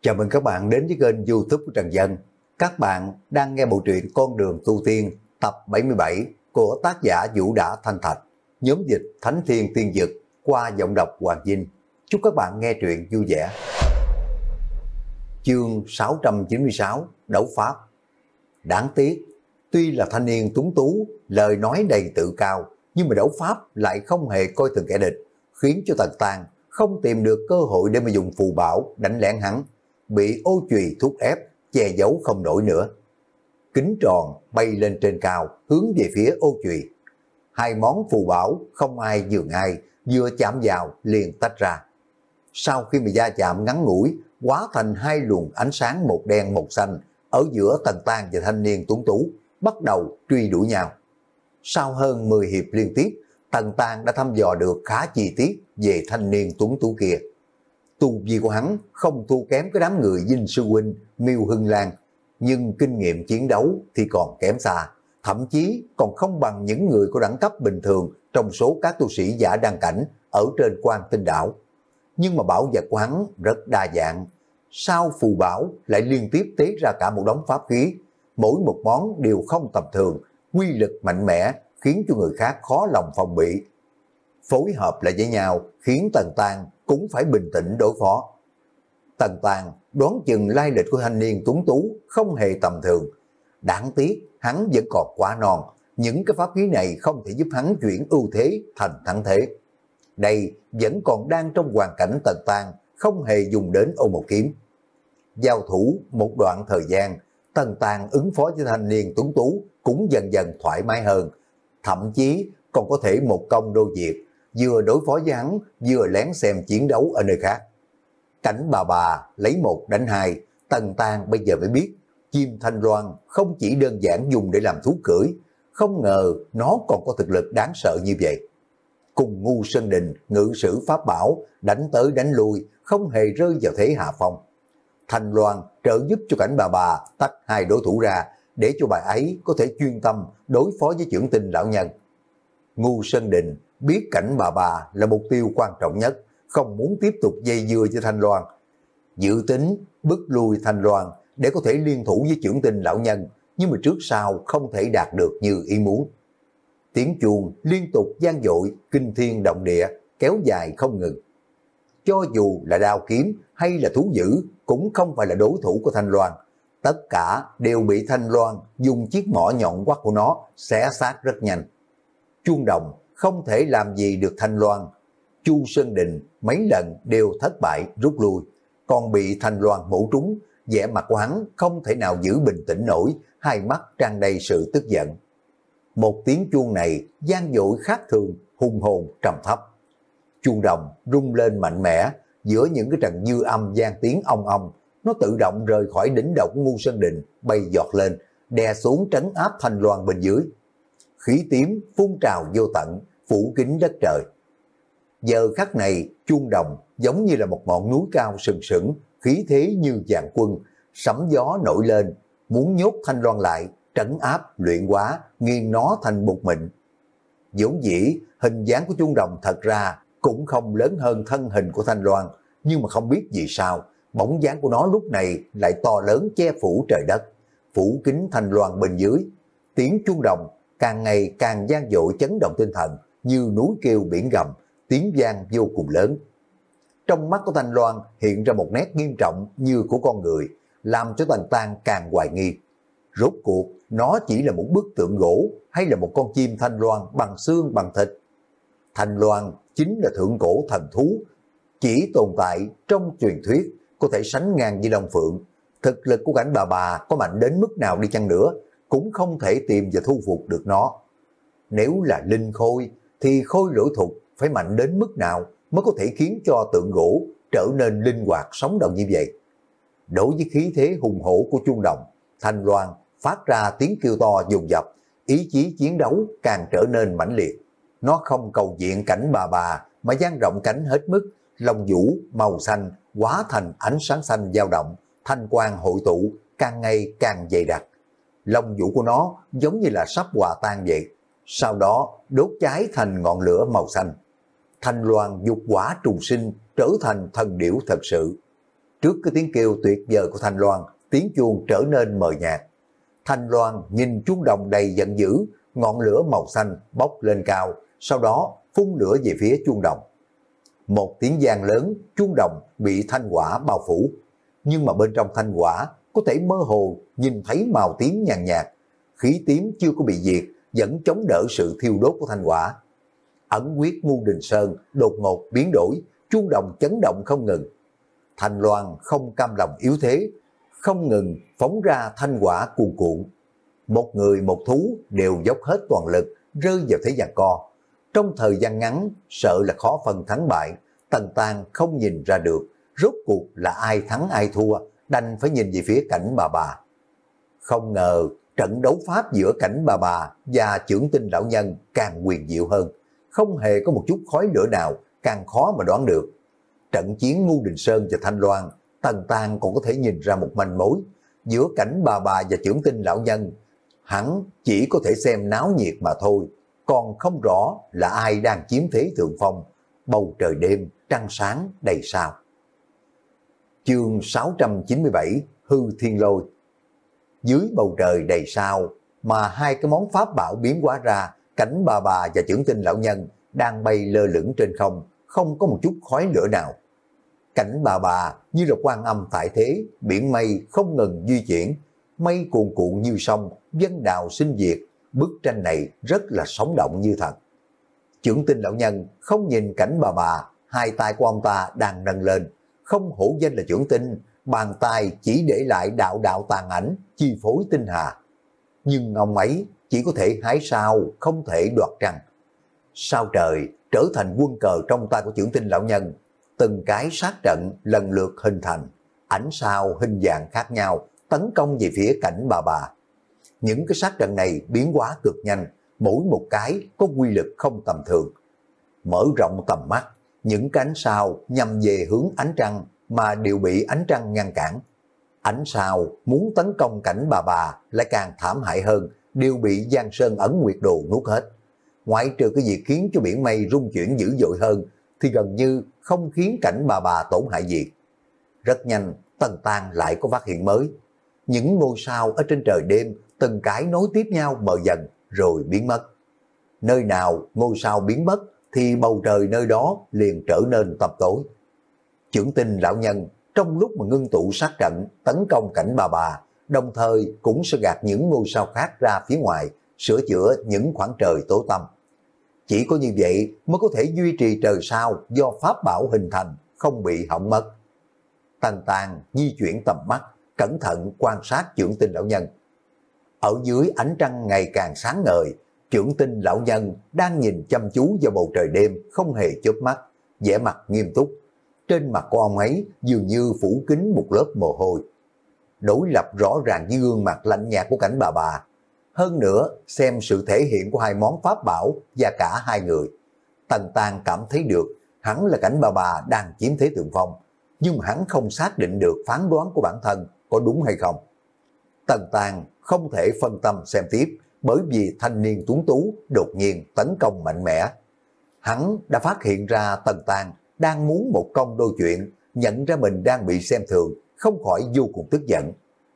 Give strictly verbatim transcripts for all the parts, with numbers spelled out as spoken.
Chào mừng các bạn đến với kênh YouTube của Trần Dân. Các bạn đang nghe bộ truyện Con đường tu tiên tập bảy mươi bảy của tác giả Vũ Đã Thanh Thạch, nhóm dịch Thánh Thiên Tiên Dực qua giọng đọc Hoàng Vinh. Chúc các bạn nghe truyện vui vẻ. Chương sáu trăm chín mươi sáu Đấu Pháp. Đáng tiếc, tuy là thanh niên tuấn tú, lời nói đầy tự cao, nhưng mà đấu pháp lại không hề coi thường kẻ địch, khiến cho Tần Tàng không tìm được cơ hội để mà dùng phù bảo đánh lén hắn, bị ô chùy thúc ép, che giấu không nổi nữa. Kính tròn bay lên trên cao, hướng về phía ô chùy. Hai món phù bảo không ai nhường ai, vừa chạm vào liền tách ra. Sau khi mà va chạm ngắn ngủi, hóa thành hai luồng ánh sáng một đen một xanh, ở giữa Tần Tàng và thanh niên tuấn tú, bắt đầu truy đuổi nhau. Sau hơn mười hiệp liên tiếp, Tần Tàng đã thăm dò được khá chi tiết về thanh niên tuấn tú kia. Tu vi của hắn không thua kém cái đám người Dinh Sư Huynh, Miêu Hưng Lan, nhưng kinh nghiệm chiến đấu thì còn kém xa, thậm chí còn không bằng những người có đẳng cấp bình thường trong số các tu sĩ giả đăng cảnh ở trên Quan Tinh Đảo. Nhưng mà bảo vật của hắn rất đa dạng, sau phù bảo lại liên tiếp tế ra cả một đống pháp khí, mỗi một món đều không tầm thường, quy lực mạnh mẽ, khiến cho người khác khó lòng phòng bị. Phối hợp lại với nhau khiến Tần Tàng cũng phải bình tĩnh đối phó. Tần Tàng đoán chừng lai lịch của thanh niên tuấn tú không hề tầm thường. Đáng tiếc hắn vẫn còn quá non, những cái pháp khí này không thể giúp hắn chuyển ưu thế thành thắng thế. Đây vẫn còn đang trong hoàn cảnh Tần Tàng không hề dùng đến ô một kiếm. Giao thủ một đoạn thời gian, Tần Tàng ứng phó với thanh niên tuấn tú cũng dần dần thoải mái hơn, thậm chí còn có thể một công đôi việc, vừa đối phó với hắn, vừa lén xem chiến đấu ở nơi khác. Cảnh bà bà lấy một đánh hai, Tần Tàng bây giờ mới biết, chim thanh loan không chỉ đơn giản dùng để làm thú cưỡi, không ngờ nó còn có thực lực đáng sợ như vậy. Cùng Ngu Sơn Đình ngự sử pháp bảo, đánh tới đánh lui, không hề rơi vào thế hạ phong. Thanh Loan trợ giúp cho cảnh bà bà tách hai đối thủ ra, để cho bà ấy có thể chuyên tâm đối phó với Chưởng Tinh lão nhân. Ngu Sơn Đình biết cảnh bà bà là mục tiêu quan trọng nhất, không muốn tiếp tục dây dưa với Thanh Loan. Dự tính bức lui Thanh Loan để có thể liên thủ với Chưởng Tinh lão nhân, nhưng mà trước sau không thể đạt được như ý muốn. Tiếng chuông liên tục vang dội, kinh thiên động địa, kéo dài không ngừng. Cho dù là đao kiếm hay là thú dữ cũng không phải là đối thủ của Thanh Loan. Tất cả đều bị Thanh Loan dùng chiếc mỏ nhọn quắt của nó xé xác rất nhanh. Chuông đồng không thể làm gì được Thanh Loan. Chu Sơn Đình mấy lần đều thất bại rút lui, còn bị Thanh Loan bổ trúng, vẻ mặt của hắn không thể nào giữ bình tĩnh nổi, hai mắt tràn đầy sự tức giận. Một tiếng chuông này vang dội khác thường, hùng hồn trầm thấp. Chuông đồng rung lên mạnh mẽ, giữa những cái trận dư âm vang tiếng ong ong, nó tự động rời khỏi đỉnh đầu của Ngu Sơn Đình, bay giọt lên, đè xuống trấn áp Thanh Loan bên dưới. Khí tím phun trào vô tận, phủ kín đất trời. Giờ khắc này, chuông đồng giống như là một ngọn núi cao sừng sững, khí thế như vạn quân, sấm gió nổi lên, muốn nhốt Thanh Loan lại, trấn áp, luyện hóa, nghiền nó thành bột mịn. Vốn dĩ, hình dáng của chuông đồng thật ra cũng không lớn hơn thân hình của Thanh Loan, nhưng mà không biết vì sao, bóng dáng của nó lúc này lại to lớn che phủ trời đất, phủ kín Thanh Loan bên dưới. Tiếng chuông đồng càng ngày càng vang dội chấn động tinh thần, như núi kêu biển gầm, tiếng vang vô cùng lớn. Trong mắt của Thanh Loan hiện ra một nét nghiêm trọng như của con người, làm cho Tần Tàng càng hoài nghi. Rốt cuộc, nó chỉ là một bức tượng gỗ hay là một con chim Thanh Loan bằng xương bằng thịt? Thanh Loan chính là thượng cổ thần thú, chỉ tồn tại trong truyền thuyết, có thể sánh ngang với Long Phượng. Thực lực của cảnh bà bà có mạnh đến mức nào đi chăng nữa, cũng không thể tìm và thu phục được nó. Nếu là linh khôi, thì khôi lỗi thục phải mạnh đến mức nào mới có thể khiến cho tượng gỗ trở nên linh hoạt sống động như vậy? Đối với khí thế hùng hổ của chuông đồng, Thanh Loan phát ra tiếng kêu to dồn dập, ý chí chiến đấu càng trở nên mãnh liệt. Nó không cầu diện cảnh bà bà mà dang rộng cánh hết mức, lông vũ màu xanh hóa thành ánh sáng xanh dao động, thanh quang hội tụ càng ngày càng dày đặc. Lông vũ của nó giống như là sắp hòa tan vậy, sau đó đốt cháy thành ngọn lửa màu xanh. Thanh Loan dục quả trùng sinh, trở thành thần điểu thật sự. Trước cái tiếng kêu tuyệt vời của Thanh Loan, tiếng chuông trở nên mờ nhạt. Thanh Loan nhìn chuông đồng đầy giận dữ, ngọn lửa màu xanh bốc lên cao, sau đó phun lửa về phía chuông đồng. Một tiếng vang lớn, chuông đồng bị thanh hỏa bao phủ, nhưng mà bên trong thanh hỏa có thể mơ hồ nhìn thấy màu tím nhàn nhạt, khí tím chưa có bị diệt, vẫn chống đỡ sự thiêu đốt của thanh hỏa. Ẩn quyết Ngu Đình Sơn đột ngột biến đổi, chuông đồng chấn động không ngừng. Thanh Loan không cam lòng yếu thế, không ngừng phóng ra thanh hỏa cuồn cuộn. Một người một thú đều dốc hết toàn lực, rơi vào thế giằng co. Trong thời gian ngắn, sợ là khó phân thắng bại, Tần Tàng không nhìn ra được, rốt cuộc là ai thắng ai thua, đành phải nhìn về phía Cảnh Bà Bà. Không ngờ, trận đấu pháp giữa Cảnh Bà Bà và Chưởng Tinh lão nhân càng huyền diệu hơn, không hề có một chút khói lửa nào, càng khó mà đoán được. Trận chiến Ngu Đình Sơn và Thanh Loan, Tần Tàng còn có thể nhìn ra một manh mối, giữa Cảnh Bà Bà và Chưởng Tinh lão nhân, hắn chỉ có thể xem náo nhiệt mà thôi, còn không rõ là ai đang chiếm thế thượng phong. Bầu trời đêm trăng sáng đầy sao. Chương sáu trăm chín mươi bảy, Hư Thiên Lôi. Dưới bầu trời đầy sao mà hai cái món pháp bảo biến hóa ra, Cảnh Bà Bà và Chưởng Tinh lão nhân đang bay lơ lửng trên không, không có một chút khói lửa nào. Cảnh Bà Bà như là Quan Âm tại thế, biển mây không ngừng di chuyển, mây cuồn cuộn như sông, vân đào sinh diệt. Bức tranh này rất là sống động như thật. Chưởng Tinh lão nhân không nhìn Cảnh Bà Bà, hai tay của ông ta đang nâng lên, không hổ danh là Chưởng Tinh, bàn tay chỉ để lại đạo đạo tàn ảnh chi phối tinh hà. Nhưng ông ấy chỉ có thể hái sao, không thể đoạt trăng. Sao trời trở thành quân cờ trong tay của Chưởng Tinh lão nhân, từng cái sát trận lần lượt hình thành, ảnh sao hình dạng khác nhau tấn công về phía Cảnh Bà Bà. Những cái sát trận này biến hóa cực nhanh, mỗi một cái có quy lực không tầm thường. Mở rộng tầm mắt, những cái ánh sao nhằm về hướng ánh trăng mà đều bị ánh trăng ngăn cản. Ánh sao muốn tấn công Cảnh Bà Bà lại càng thảm hại hơn, đều bị Giang Sơn Ẩn Nguyệt Đồ nuốt hết. Ngoại trừ cái việc khiến cho biển mây rung chuyển dữ dội hơn, thì gần như không khiến Cảnh Bà Bà tổn hại gì. Rất nhanh, Tần Tàng lại có phát hiện mới. Những ngôi sao ở trên trời đêm từng cái nối tiếp nhau mờ dần rồi biến mất. Nơi nào ngôi sao biến mất thì bầu trời nơi đó liền trở nên tăm tối. Chưởng Tinh lão nhân trong lúc mà ngưng tụ sát trận tấn công Cảnh Bà Bà, đồng thời cũng sẽ gạt những ngôi sao khác ra phía ngoài, sửa chữa những khoảng trời tối tăm. Chỉ có như vậy mới có thể duy trì trời sao do pháp bảo hình thành không bị hỏng mất. Tần Tàng di chuyển tầm mắt, cẩn thận quan sát Chưởng Tinh lão nhân. Ở dưới ánh trăng ngày càng sáng ngời, Chưởng Tinh lão nhân đang nhìn chăm chú vào bầu trời đêm không hề chớp mắt, vẻ mặt nghiêm túc. Trên mặt của ông ấy dường như phủ kín một lớp mồ hôi. Đối lập rõ ràng với gương mặt lạnh nhạt của Cảnh Bà Bà. Hơn nữa, xem sự thể hiện của hai món pháp bảo và cả hai người, Tần Tàng cảm thấy được hắn là Cảnh Bà Bà đang chiếm thế thượng phong, nhưng mà hắn không xác định được phán đoán của bản thân có đúng hay không. Tần Tàng không thể phân tâm xem tiếp, bởi vì thanh niên tuấn tú đột nhiên tấn công mạnh mẽ. Hắn đã phát hiện ra Tần Tàng đang muốn một công đôi chuyện, nhận ra mình đang bị xem thường, không khỏi vô cùng tức giận.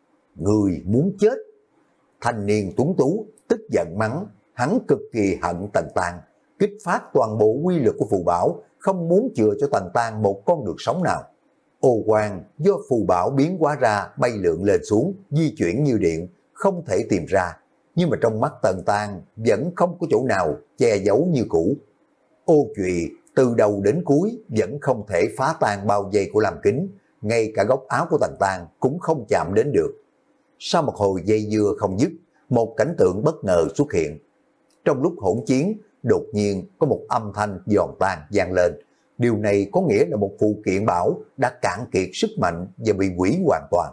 Người muốn chết. Thanh niên tuấn tú tức giận mắng, hắn cực kỳ hận Tần Tàng, kích phát toàn bộ quy lực của phù bảo, không muốn chừa cho Tần Tàng một con đường sống nào. Ô quang do phù bảo biến hóa ra bay lượn lên xuống, di chuyển như điện, không thể tìm ra, nhưng mà trong mắt Tần Tàng vẫn không có chỗ nào che giấu như cũ. Ô chùy từ đầu đến cuối vẫn không thể phá tan bao dây của làm kính, ngay cả góc áo của Tần Tàng cũng không chạm đến được. Sau một hồi dây dưa không dứt, một cảnh tượng bất ngờ xuất hiện. Trong lúc hỗn chiến, đột nhiên có một âm thanh giòn tan vang lên. Điều này có nghĩa là một phù kiện bảo đã cạn kiệt sức mạnh và bị hủy hoàn toàn.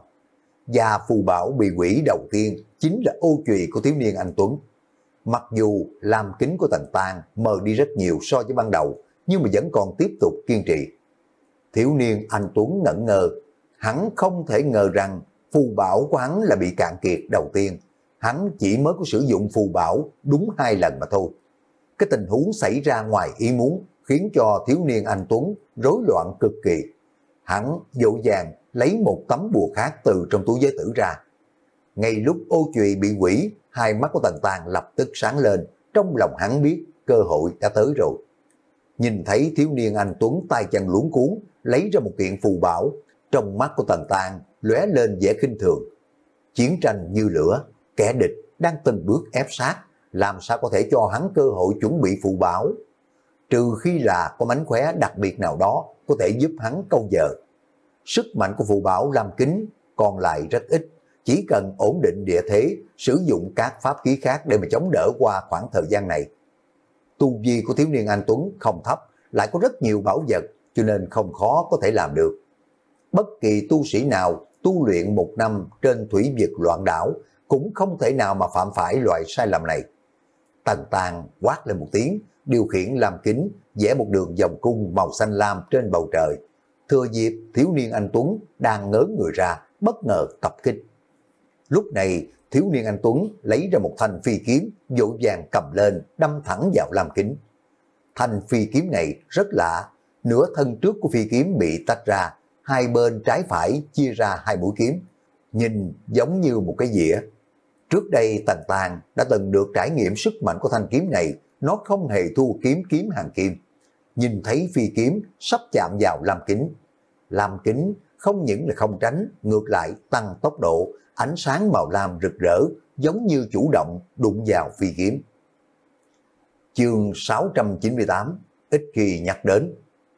Và phù bảo bị hủy đầu tiên chính là ô chùy của thiếu niên anh Tuấn. Mặc dù làm kính của Tần Tàng mờ đi rất nhiều so với ban đầu, nhưng mà vẫn còn tiếp tục kiên trì. Thiếu niên anh Tuấn ngẩn ngơ, hắn không thể ngờ rằng phù bảo của hắn là bị cạn kiệt đầu tiên. Hắn chỉ mới có sử dụng phù bảo đúng hai lần mà thôi. Cái tình huống xảy ra ngoài ý muốn khiến cho thiếu niên anh Tuấn rối loạn cực kỳ. Hắn dội vàng lấy một tấm bùa khác từ trong túi giới tử ra. Ngay lúc ô chùy bị quỷ, hai mắt của Tần Tàng lập tức sáng lên, trong lòng hắn biết cơ hội đã tới rồi. Nhìn thấy thiếu niên anh Tuấn tay chân luống cuốn, lấy ra một kiện phù bảo, trong mắt của Tần Tàng lóe lên vẻ khinh thường. Chiến tranh như lửa, kẻ địch đang từng bước ép sát, làm sao có thể cho hắn cơ hội chuẩn bị phù bảo? Trừ khi là có mánh khóe đặc biệt nào đó có thể giúp hắn câu giờ. Sức mạnh của phù bảo Lam Kính còn lại rất ít, chỉ cần ổn định địa thế, sử dụng các pháp khí khác để mà chống đỡ qua khoảng thời gian này. Tu vi của thiếu niên anh Tuấn không thấp, lại có rất nhiều bảo vật, cho nên không khó có thể làm được. Bất kỳ tu sĩ nào tu luyện một năm trên thủy vực loạn đảo cũng không thể nào mà phạm phải loại sai lầm này. Tần Tàng quát lên một tiếng, điều khiển Lam Kính vẽ một đường vòng cung màu xanh lam trên bầu trời. Thừa dịp thiếu niên anh Tuấn đang ngớ người ra, bất ngờ tập kích. Lúc này thiếu niên anh Tuấn lấy ra một thanh phi kiếm, vội vàng cầm lên đâm thẳng vào Lam Kính. Thanh phi kiếm này rất lạ, nửa thân trước của phi kiếm bị tách ra, hai bên trái phải chia ra hai mũi kiếm, nhìn giống như một cái dĩa. Trước đây Tần Tàng đã từng được trải nghiệm sức mạnh của thanh kiếm này, nó không hề thua kiếm kiếm hàng kim. Nhìn thấy phi kiếm sắp chạm vào Lam Kính, Lam Kính không những là không tránh, ngược lại tăng tốc độ, ánh sáng màu lam rực rỡ, giống như chủ động đụng vào phi kiếm. Chương sáu trăm chín mươi tám, ít khi nhắc đến.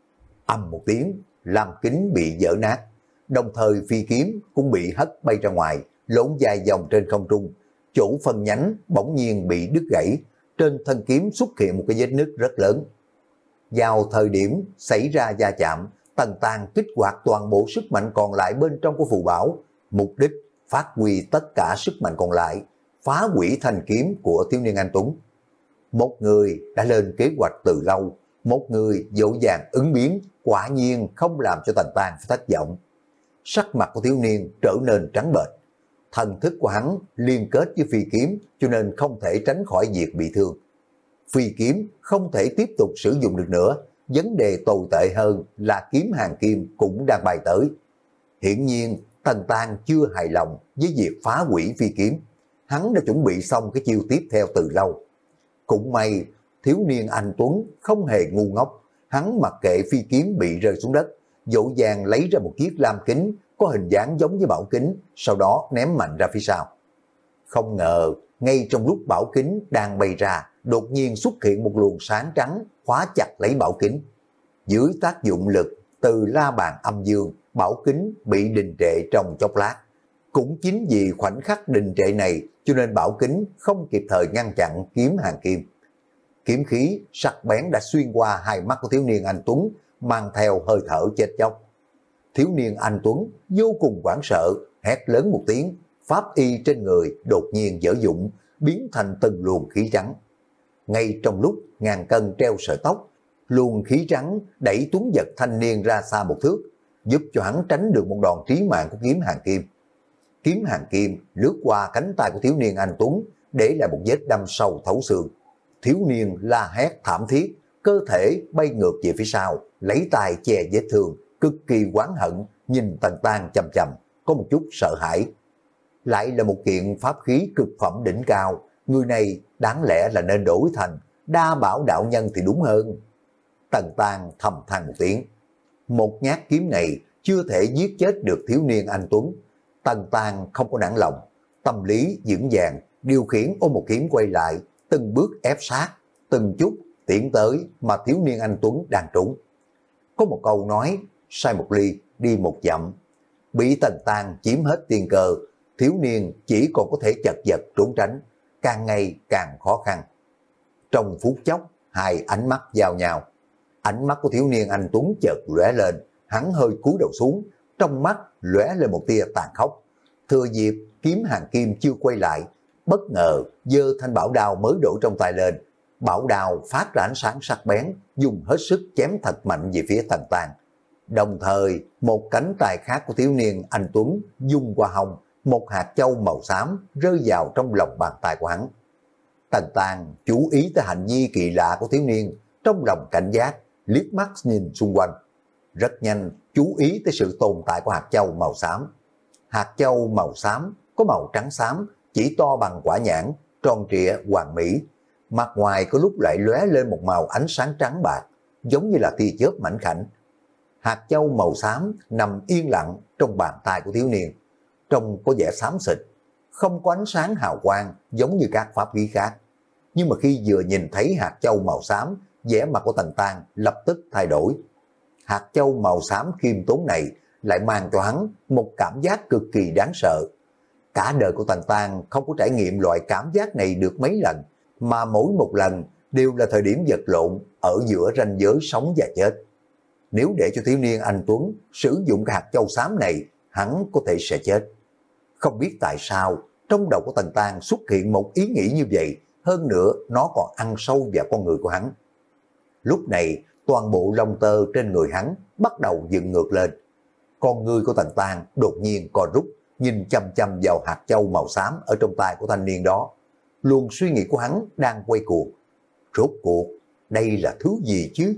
Âm một tiếng, Lam Kính bị vỡ nát, đồng thời phi kiếm cũng bị hất bay ra ngoài, lộn dài vòng trên không trung. Chỗ phần nhánh bỗng nhiên bị đứt gãy, trên thân kiếm xuất hiện một cái vết nứt rất lớn. Vào thời điểm xảy ra va chạm, Tần Tàng kích hoạt toàn bộ sức mạnh còn lại bên trong của phù bảo, mục đích phát huy tất cả sức mạnh còn lại, phá hủy thanh kiếm của thiếu niên anh Tuấn. Một người đã lên kế hoạch từ lâu, một người dỗ dàng ứng biến, quả nhiên không làm cho Tần Tàng phải thất vọng. Sắc mặt của thiếu niên trở nên trắng bệch, thần thức của hắn liên kết với phi kiếm, cho nên không thể tránh khỏi việc bị thương. Phi kiếm không thể tiếp tục sử dụng được nữa, vấn đề tồi tệ hơn là kiếm hàng kim cũng đang bay tới. Hiển nhiên Tần Tàng chưa hài lòng với việc phá hủy phi kiếm, hắn đã chuẩn bị xong cái chiêu tiếp theo từ lâu. Cũng may thiếu niên anh Tuấn không hề ngu ngốc, hắn mặc kệ phi kiếm bị rơi xuống đất, dỗ dàng lấy ra một chiếc lam kính có hình dáng giống với bảo kính, sau đó ném mạnh ra phía sau. Không ngờ ngay trong lúc bảo kính đang bay ra, đột nhiên xuất hiện một luồng sáng trắng khóa chặt lấy bảo kính. Dưới tác dụng lực từ la bàn âm dương, bảo kính bị đình trệ trong chốc lát. Cũng chính vì khoảnh khắc đình trệ này cho nên bảo kính không kịp thời ngăn chặn kiếm hàng kim. Kiếm khí sắc bén đã xuyên qua hai mắt của thiếu niên anh Tuấn, mang theo hơi thở chết chóc. Thiếu niên anh Tuấn vô cùng hoảng sợ, hét lớn một tiếng, pháp y trên người đột nhiên dở dụng, biến thành từng luồng khí trắng. Ngay trong lúc ngàn cân treo sợi tóc, luồng khí trắng đẩy Tuấn Vật thanh niên ra xa một thước, giúp cho hắn tránh được một đòn trí mạng của kiếm hàng kim. Kiếm hàng kim lướt qua cánh tay của thiếu niên anh Tuấn, để lại một vết đâm sâu thấu xương. Thiếu niên la hét thảm thiết, cơ thể bay ngược về phía sau, lấy tay che vết thương, cực kỳ oán hận, nhìn Tần Tàng chằm chằm, có một chút sợ hãi. Lại là một kiện pháp khí cực phẩm đỉnh cao, người này đáng lẽ là nên đổi thành đa bảo đạo nhân thì đúng hơn. Tần Tàng thầm than một tiếng. Một nhát kiếm này chưa thể giết chết được thiếu niên anh Tuấn. Tần Tàng không có nản lòng, tâm lý vững vàng, điều khiển ôm một kiếm quay lại, từng bước ép sát, từng chút tiến tới mà thiếu niên anh Tuấn đang trốn. Có một câu nói, sai một ly, đi một dặm. Bị Tần Tàng chiếm hết tiên cơ, thiếu niên chỉ còn có thể chật vật trốn tránh, càng ngày càng khó khăn. Trong phút chốc, hai ánh mắt giao nhau. Ánh mắt của thiếu niên anh Tuấn chợt lóe lên, hắn hơi cúi đầu xuống, trong mắt lóe lên một tia tàn khốc. Thừa dịp kiếm hàng kim chưa quay lại, bất ngờ giơ thanh bảo đao mới đổ trong tay lên. Bảo đao phát ra ánh sáng sắc bén, dùng hết sức chém thật mạnh về phía Tần Tàng. Đồng thời, một cánh tay khác của thiếu niên anh Tuấn dung qua hông, một hạt châu màu xám rơi vào trong lòng bàn tay của hắn. Tần Tàng chú ý tới hành vi kỳ lạ của thiếu niên, trong lòng cảnh giác, liếc mắt nhìn xung quanh. rất nhanh chú ý tới sự tồn tại của hạt châu màu xám. Hạt châu màu xám có màu trắng xám, chỉ to bằng quả nhãn, tròn trịa hoàn mỹ. Mặt ngoài có lúc lại lóe lên một màu ánh sáng trắng bạc, giống như là tia chớp mảnh khảnh. Hạt châu màu xám nằm yên lặng trong bàn tay của thiếu niên, trông có vẻ xám xịt, không có ánh sáng hào quang giống như các pháp khí khác. Nhưng mà khi vừa nhìn thấy hạt châu màu xám, vẻ mặt của Tần Tang lập tức thay đổi. Hạt châu màu xám khiêm tốn này lại mang cho hắn một cảm giác cực kỳ đáng sợ. Cả đời của Tần Tang không có trải nghiệm loại cảm giác này được mấy lần, mà mỗi một lần đều là thời điểm vật lộn ở giữa ranh giới sống và chết. Nếu để cho thiếu niên anh Tuấn sử dụng cái hạt châu xám này, hắn có thể sẽ chết. Không biết tại sao, trong đầu của Tần Tang xuất hiện một ý nghĩ như vậy, hơn nữa nó còn ăn sâu vào con người của hắn. Lúc này, toàn bộ lông tơ trên người hắn bắt đầu dựng ngược lên. Con người của Tần Tang đột nhiên co rút, nhìn chăm chăm vào hạt châu màu xám ở trong tay của thanh niên đó. Luồng suy nghĩ của hắn đang quay cuồng. Rốt cuộc, đây là thứ gì chứ?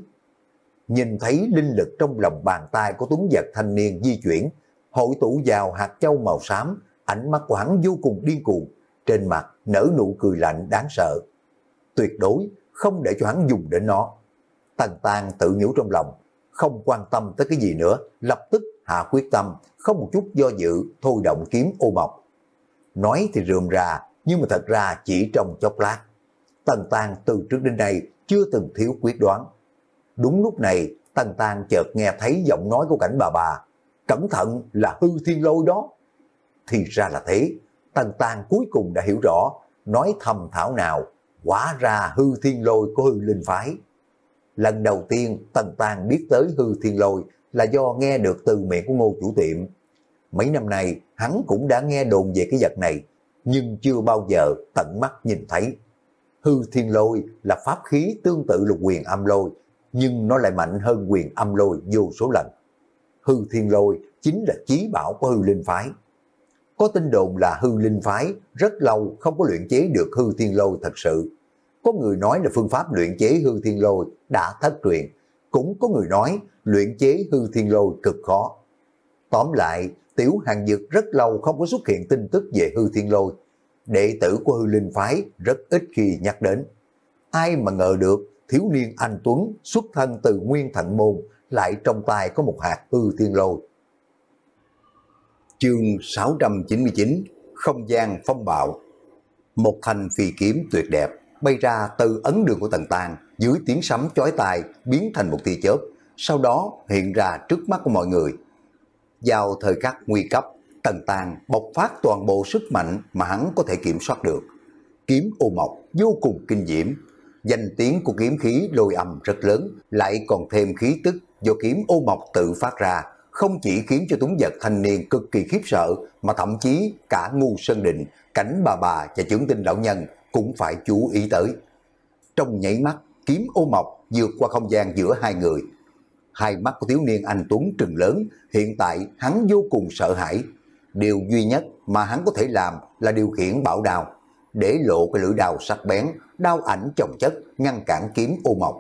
Nhìn thấy linh lực trong lòng bàn tay của tuấn vật thanh niên di chuyển, hội tụ vào hạt châu màu xám, ánh mắt của hắn vô cùng điên cuồng, trên mặt nở nụ cười lạnh đáng sợ. Tuyệt đối không để cho hắn dùng đến nó. Tần Tang tự nhủ trong lòng, không quan tâm tới cái gì nữa, lập tức hạ quyết tâm, không một chút do dự, thôi động kiếm ô mộc. Nói thì rườm rà, nhưng mà thật ra chỉ trong chốc lát. Tần Tang từ trước đến nay chưa từng thiếu quyết đoán. Đúng lúc này, Tần Tang chợt nghe thấy giọng nói của Cảnh bà bà, cẩn thận là hư thiên lôi đó. Thì ra là thế, Tần Tang cuối cùng đã hiểu rõ, nói thầm thảo nào, hóa ra hư thiên lôi của hư linh phái. Lần đầu tiên Tần Tang biết tới hư thiên lôi là do nghe được từ miệng của Ngô chủ tiệm. Mấy năm nay hắn cũng đã nghe đồn về cái vật này, nhưng chưa bao giờ tận mắt nhìn thấy. Hư thiên lôi là pháp khí tương tự lục quyền âm lôi, nhưng nó lại mạnh hơn quyền âm lôi vô số lần. Hư thiên lôi chính là chí bảo của hư linh phái. Có tin đồn là hư linh phái rất lâu không có luyện chế được hư thiên lôi thật sự. Có người nói là phương pháp luyện chế hư thiên lôi đã thất truyền, cũng có người nói luyện chế hư thiên lôi cực khó. Tóm lại, Tiểu Hàng Dực rất lâu không có xuất hiện tin tức về hư thiên lôi. Đệ tử của hư linh phái rất ít khi nhắc đến. Ai mà ngờ được thiếu niên anh Tuấn xuất thân từ Nguyên Thận Môn lại trong tay có một hạt hư thiên lôi. Chương sáu trăm chín mươi chín, Không gian phong bạo. Một thanh phi kiếm tuyệt đẹp bay ra từ ấn đường của Tần Tang, dưới tiếng sấm chói tai biến thành một tia chớp, sau đó hiện ra trước mắt của mọi người. Vào thời khắc nguy cấp, Tần Tang bộc phát toàn bộ sức mạnh mà hắn có thể kiểm soát được. Kiếm ô mộc vô cùng kinh diễm, danh tiếng của kiếm khí lôi âm rất lớn, lại còn thêm khí tức do kiếm ô mộc tự phát ra, không chỉ khiến cho tuấn vật thanh niên cực kỳ khiếp sợ, mà thậm chí cả Ngu Sơn Định, Cảnh bà bà và Chưởng Tinh lão nhân cũng phải chú ý tới. Trong nháy mắt, kiếm ô mộc vượt qua không gian giữa hai người. Hai mắt của thiếu niên anh Tuấn trừng lớn, hiện tại hắn vô cùng sợ hãi. Điều duy nhất mà hắn có thể làm là điều khiển bảo đao, để lộ cái lưỡi đao sắc bén, đao ảnh chồng chất ngăn cản kiếm ô mộc.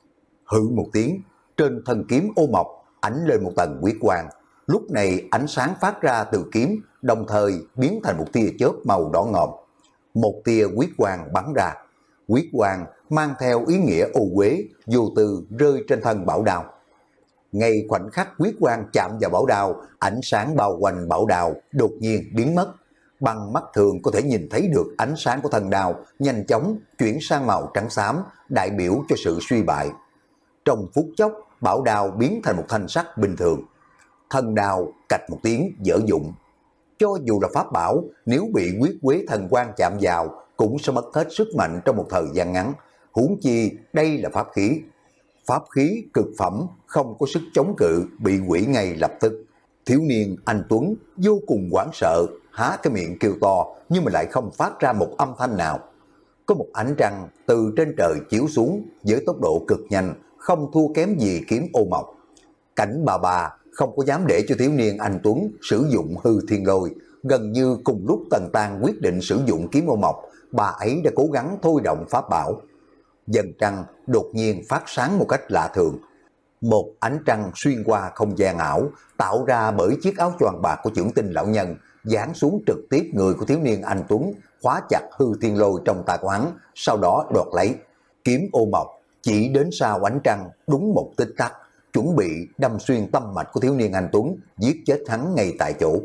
Hừ một tiếng, trên thân kiếm ô mộc ánh lên một tầng huyết quang. Lúc này ánh sáng phát ra từ kiếm, đồng thời biến thành một tia chớp màu đỏ ngòm. Một tia huyết quang bắn ra. Huyết quang mang theo ý nghĩa ô uế vô tư rơi trên thân bảo đao. Ngay khoảnh khắc huyết quang chạm vào bảo đao, ánh sáng bao quanh bảo đao đột nhiên biến mất. Bằng mắt thường có thể nhìn thấy được ánh sáng của thân đao nhanh chóng chuyển sang màu trắng xám, đại biểu cho sự suy bại. Trong phút chốc, bảo đao biến thành một thanh sắt bình thường. Thân đao cạch một tiếng dở dụng. Cho dù là pháp bảo, nếu bị huyết quế thần quang chạm vào, cũng sẽ mất hết sức mạnh trong một thời gian ngắn. Huống chi đây là pháp khí. Pháp khí cực phẩm không có sức chống cự, bị hủy ngay lập tức. Thiếu niên anh Tuấn vô cùng hoảng sợ, há cái miệng kêu to nhưng mà lại không phát ra một âm thanh nào. Có một ánh trăng từ trên trời chiếu xuống với tốc độ cực nhanh, không thua kém gì kiếm ô mộc. Cảnh bà bà không có dám để cho thiếu niên anh Tuấn sử dụng hư thiên lôi. Gần như cùng lúc Tần Tang quyết định sử dụng kiếm ô mộc, bà ấy đã cố gắng thôi động pháp bảo. Dần trăng đột nhiên phát sáng một cách lạ thường. Một ánh trăng xuyên qua không gian ảo, tạo ra bởi chiếc áo choàng bạc của chưởng tinh lão nhân, giáng xuống trực tiếp người của thiếu niên anh Tuấn, khóa chặt hư thiên lôi trong tay của hắn, sau đó đoạt lấy. Kiếm ô mộc chỉ đến sau ánh trăng, đúng một tích tắc, chuẩn bị đâm xuyên tâm mạch của thiếu niên anh Tuấn, giết chết hắn ngay tại chỗ.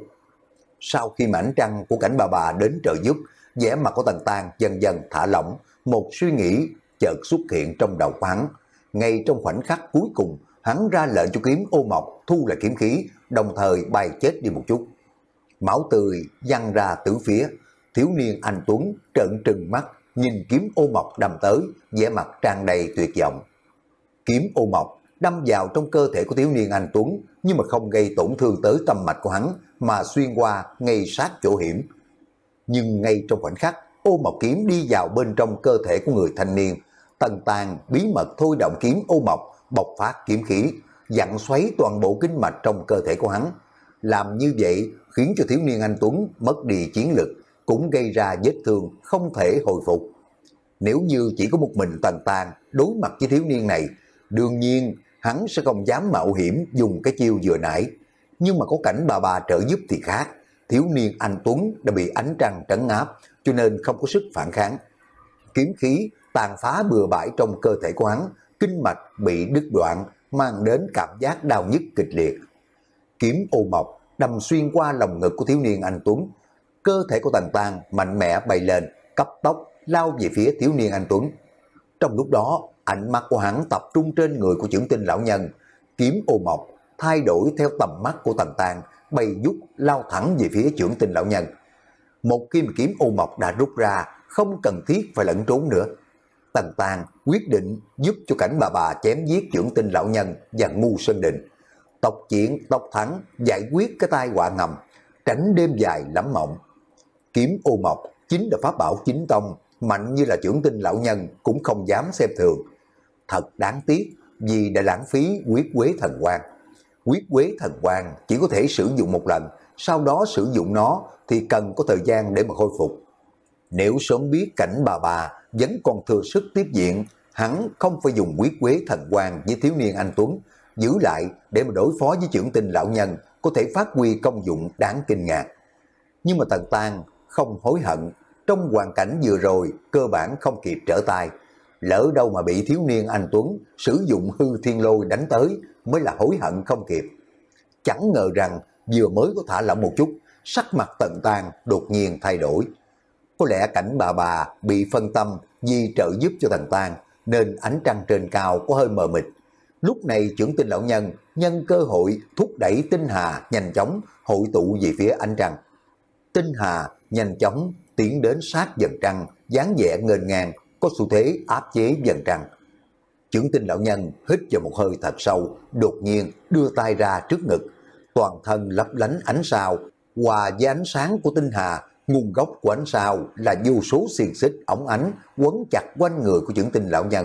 Sau khi mà ánh trăng của cảnh bà bà đến trợ giúp, vẻ mặt của Tần Tang dần dần thả lỏng, một suy nghĩ chợt xuất hiện trong đầu của hắn. Ngay trong khoảnh khắc cuối cùng, hắn ra lệnh cho kiếm ô mộc thu lại kiếm khí, đồng thời bay chết đi một chút. Máu tươi văng ra tứ phía, thiếu niên anh Tuấn trợn trừng mắt, nhìn kiếm ô mộc đâm tới, vẻ mặt tràn đầy tuyệt vọng. Kiếm ô mộc đâm vào trong cơ thể của thiếu niên anh Tuấn, nhưng mà không gây tổn thương tới tâm mạch của hắn, mà xuyên qua ngay sát chỗ hiểm. Nhưng ngay trong khoảnh khắc ô mộc kiếm đi vào bên trong cơ thể của người thanh niên, Tần Tang bí mật thôi động kiếm ô mộc, bộc phát kiếm khí, dặn xoáy toàn bộ kinh mạch trong cơ thể của hắn. Làm như vậy khiến cho thiếu niên anh Tuấn mất đi chiến lực, cũng gây ra vết thương không thể hồi phục. Nếu như chỉ có một mình Tần Tang đối mặt với thiếu niên này, đương nhiên hắn sẽ không dám mạo hiểm dùng cái chiêu vừa nãy. Nhưng mà có cảnh bà bà trợ giúp thì khác, thiếu niên anh Tuấn đã bị ánh trăng trấn áp, cho nên không có sức phản kháng. Kiếm khí tàn phá bừa bãi trong cơ thể của hắn, kinh mạch bị đứt đoạn, mang đến cảm giác đau nhức kịch liệt. Kiếm ô mộc đâm xuyên qua lồng ngực của thiếu niên anh Tuấn, cơ thể của Tần Tang mạnh mẽ bay lên, cấp tốc lao về phía thiếu niên anh Tuấn. Trong lúc đó, ánh mắt của hắn tập trung trên người của chưởng tinh lão nhân, kiếm ô mộc thay đổi theo tầm mắt của Tần Tang, bay vút lao thẳng về phía chưởng tinh lão nhân. Một khi mà kiếm ô mộc đã rút ra, không cần thiết phải lẫn trốn nữa. Tần Tang quyết định giúp cho cảnh bà bà chém giết chưởng tinh lão nhân và ngu Sơn Định, tốc chiến tốc thắng, giải quyết cái tai họa ngầm, tránh đêm dài lắm mộng. Kiếm ô mộc chính là pháp bảo chính tông, mạnh như là chưởng tinh lão nhân cũng không dám xem thường. Thật đáng tiếc vì đã lãng phí huyết quế thần quang. Huyết quế thần quang chỉ có thể sử dụng một lần, sau đó sử dụng nó thì cần có thời gian để mà khôi phục. Nếu sớm biết cảnh bà bà vẫn còn thừa sức tiếp diện, hắn không phải dùng huyết quế thần quang với thiếu niên anh Tuấn, giữ lại để mà đối phó với chưởng tinh lão nhân có thể phát huy công dụng đáng kinh ngạc. Nhưng mà Tần Tang không hối hận, trong hoàn cảnh vừa rồi cơ bản không kịp trở tay. Lỡ đâu mà bị thiếu niên anh Tuấn sử dụng hư thiên lôi đánh tới mới là hối hận không kịp. Chẳng ngờ rằng vừa mới có thả lỏng một chút, sắc mặt Tần Tang đột nhiên thay đổi. Có lẽ cảnh bà bà bị phân tâm vì trợ giúp cho Tần Tang, nên ánh trăng trên cao có hơi mờ mịt. Lúc này chưởng tinh lão nhân nhân cơ hội thúc đẩy tinh hà nhanh chóng hội tụ về phía ánh trăng. Tinh hà nhanh chóng tiến đến sát dần trăng, dáng vẻ nghênh ngang, có xu thế áp chế dần trăng. Chưởng tinh lão nhân hít vào một hơi thật sâu, đột nhiên đưa tay ra trước ngực, toàn thân lấp lánh ánh sao, hòa với ánh sáng của tinh hà. Nguồn gốc của ánh sao là vô số xiềng xích óng ánh quấn chặt quanh người của chưởng tinh lão nhân.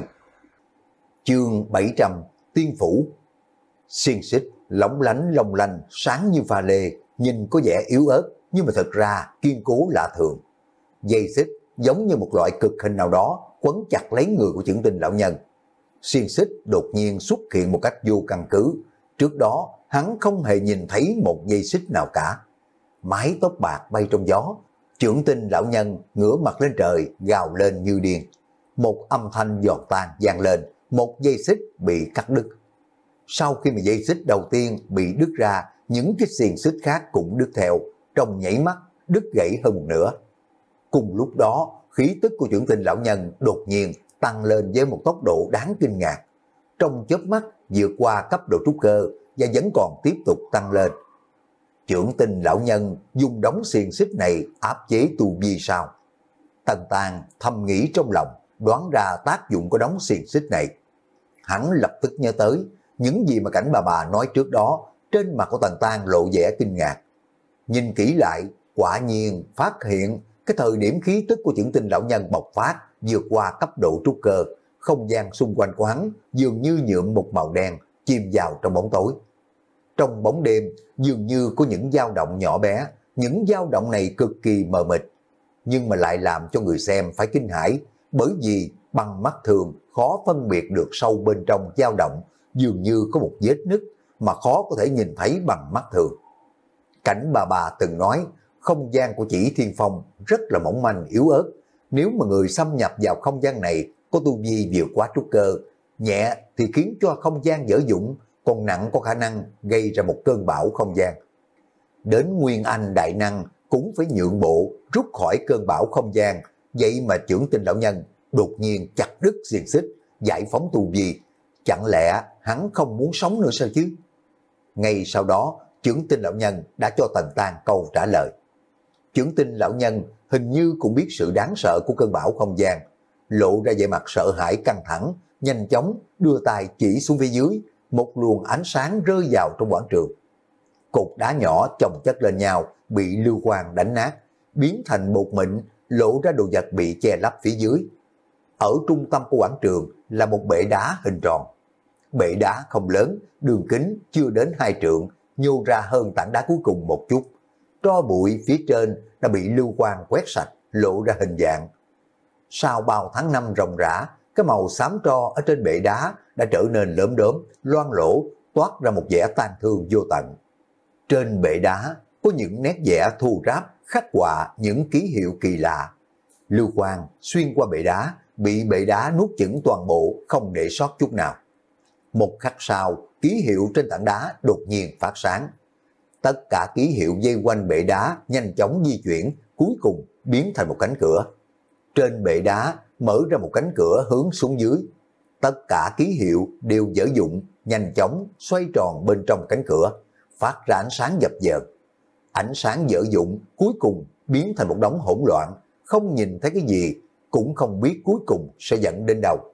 Chương bảy trăm, Tiên Phủ. Xiềng xích lóng lánh long lanh, sáng như pha lê, nhìn có vẻ yếu ớt nhưng mà thật ra kiên cố lạ thường. Dây xích giống như một loại cực hình nào đó quấn chặt lấy người của chưởng tinh lão nhân. Xiềng xích đột nhiên xuất hiện một cách vô căn cứ. Trước đó hắn không hề nhìn thấy một dây xích nào cả. Mái tóc bạc bay trong gió, chưởng tinh lão nhân ngửa mặt lên trời gào lên như điên. Một âm thanh giòn tan vang lên, một dây xích bị cắt đứt. Sau khi mà dây xích đầu tiên bị đứt ra, những cái xiềng xích khác cũng đứt theo, trong nhảy mắt đứt gãy hơn một nửa. Cùng lúc đó, khí tức của chưởng tinh lão nhân đột nhiên tăng lên với một tốc độ đáng kinh ngạc. Trong chớp mắt vượt qua cấp độ trúc cơ và vẫn còn tiếp tục tăng lên. Chưởng tinh lão nhân dùng đống xiềng xích này áp chế tu vi sao? Tần Tang thầm nghĩ trong lòng, đoán ra tác dụng của đống xiềng xích này. Hắn lập tức nhớ tới những gì mà cảnh bà bà nói trước đó, trên mặt của Tần Tang lộ vẻ kinh ngạc. Nhìn kỹ lại, quả nhiên phát hiện cái thời điểm khí tức của chưởng tinh lão nhân bộc phát vượt qua cấp độ trúc cơ, không gian xung quanh của hắn dường như nhuộm một màu đen, chìm vào trong bóng tối. Trong bóng đêm dường như có những dao động nhỏ bé, những dao động này cực kỳ mờ mịt, nhưng mà lại làm cho người xem phải kinh hãi, bởi vì bằng mắt thường khó phân biệt được sâu bên trong dao động, dường như có một vết nứt mà khó có thể nhìn thấy bằng mắt thường. Cảnh bà bà từng nói không gian của Chỉ Thiên Phong rất là mỏng manh yếu ớt, nếu mà người xâm nhập vào không gian này có tu vi vượt quá trúc cơ, nhẹ thì khiến cho không gian dở dụng, còn nặng có khả năng gây ra một cơn bão không gian. Đến Nguyên Anh đại năng cũng phải nhượng bộ rút khỏi cơn bão không gian, vậy mà Chưởng Tinh lão nhân đột nhiên chặt đứt xiềng xích, giải phóng tu vi, chẳng lẽ hắn không muốn sống nữa sao chứ? Ngay sau đó, Chưởng Tinh lão nhân đã cho Tần Tang câu trả lời. Chưởng Tinh lão nhân hình như cũng biết sự đáng sợ của cơn bão không gian, lộ ra vẻ mặt sợ hãi căng thẳng, nhanh chóng đưa tay chỉ xuống phía dưới, một luồng ánh sáng rơi vào trong quảng trường. Cục đá nhỏ chồng chất lên nhau bị lưu quang đánh nát, biến thành bột mịn, lộ ra đồ vật bị che lấp phía dưới. Ở trung tâm của quảng trường là một bệ đá hình tròn. Bệ đá không lớn, đường kính chưa đến hai trượng, nhô ra hơn tảng đá cuối cùng một chút. Tro bụi phía trên đã bị lưu quang quét sạch, lộ ra hình dạng. Sau bao tháng năm ròng rã, cái màu xám tro ở trên bệ đá đã trở nên lởm đốm, loang lỗ, toát ra một vẻ tang thương vô tận. Trên bệ đá có những nét vẽ thô ráp, khắc họa những ký hiệu kỳ lạ. Lưu quang xuyên qua bệ đá, bị bệ đá nuốt chửng toàn bộ, không để sót chút nào. Một khắc sau, ký hiệu trên tảng đá đột nhiên phát sáng. Tất cả ký hiệu dây quanh bệ đá nhanh chóng di chuyển, cuối cùng biến thành một cánh cửa. Trên bệ đá mở ra một cánh cửa hướng xuống dưới. Tất cả ký hiệu đều dở dụng, nhanh chóng xoay tròn bên trong cánh cửa, phát ra ánh sáng dập dờn. Ánh sáng dở dụng cuối cùng biến thành một đống hỗn loạn, không nhìn thấy cái gì, cũng không biết cuối cùng sẽ dẫn đến đâu.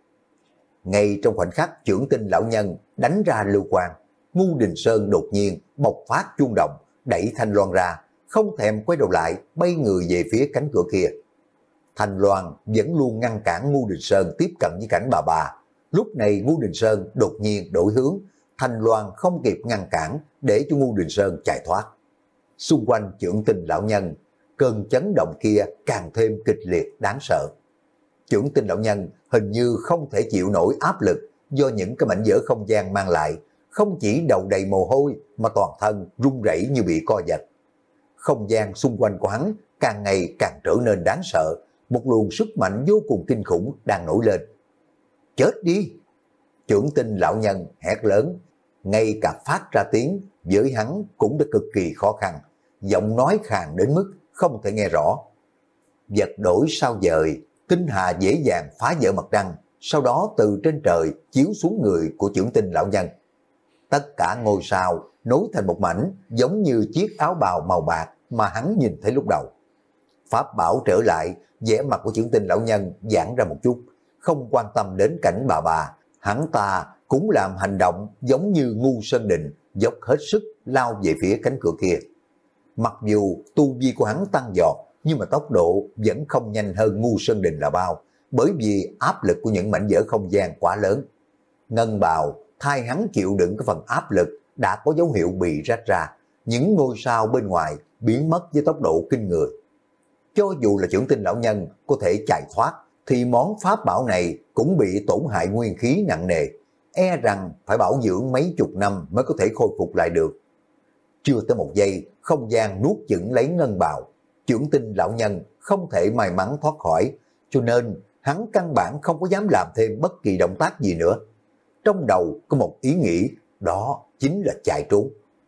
Ngay trong khoảnh khắc Chưởng Tinh lão nhân đánh ra lưu quang, Ngu Đình Sơn đột nhiên bộc phát chuông đồng, đẩy Thanh Loan ra, không thèm quay đầu lại, bay người về phía cánh cửa kia. Thanh Loan vẫn luôn ngăn cản Ngu Đình Sơn tiếp cận với cảnh bà bà. Lúc này Ngu Đình Sơn đột nhiên đổi hướng, Thanh Loan không kịp ngăn cản để cho Ngu Đình Sơn chạy thoát. Xung quanh Chưởng Tinh lão nhân, cơn chấn động kia càng thêm kịch liệt đáng sợ. Chưởng Tinh lão nhân hình như không thể chịu nổi áp lực do những cái mảnh vỡ không gian mang lại, không chỉ đầu đầy mồ hôi mà toàn thân run rẩy như bị co giật. Không gian xung quanh của hắn càng ngày càng trở nên đáng sợ, một luồng sức mạnh vô cùng kinh khủng đang nổi lên. Chết đi! Chưởng Tinh lão nhân hét lớn, ngay cả phát ra tiếng với hắn cũng đã cực kỳ khó khăn, giọng nói khàn đến mức không thể nghe rõ. Vật đổi sao dời, tinh hà dễ dàng phá vỡ mặt trăng, sau đó từ trên trời chiếu xuống người của Chưởng Tinh lão nhân. Tất cả ngôi sao nối thành một mảnh, giống như chiếc áo bào màu bạc mà hắn nhìn thấy lúc đầu. Pháp bảo trở lại, vẻ mặt của Chưởng Tinh lão nhân giãn ra một chút, không quan tâm đến cảnh bà bà, hắn ta cũng làm hành động giống như Ngu Sơn Định, dốc hết sức lao về phía cánh cửa kia. Mặc dù tu vi của hắn tăng giọt, nhưng mà tốc độ vẫn không nhanh hơn Ngu Sơn Định là bao, bởi vì áp lực của những mảnh vỡ không gian quá lớn. Ngân bào thay hắn chịu đựng cái phần áp lực đã có dấu hiệu bị rách ra, những ngôi sao bên ngoài biến mất với tốc độ kinh người. Cho dù là Chưởng Tinh lão nhân có thể chạy thoát, thì món pháp bảo này cũng bị tổn hại nguyên khí nặng nề, e rằng phải bảo dưỡng mấy chục năm mới có thể khôi phục lại được. Chưa tới một giây, không gian nuốt chửng lấy ngân bào, Chưởng Tinh lão nhân không thể may mắn thoát khỏi, cho nên hắn căn bản không có dám làm thêm bất kỳ động tác gì nữa. Trong đầu có một ý nghĩ, đó chính là chạy trốn.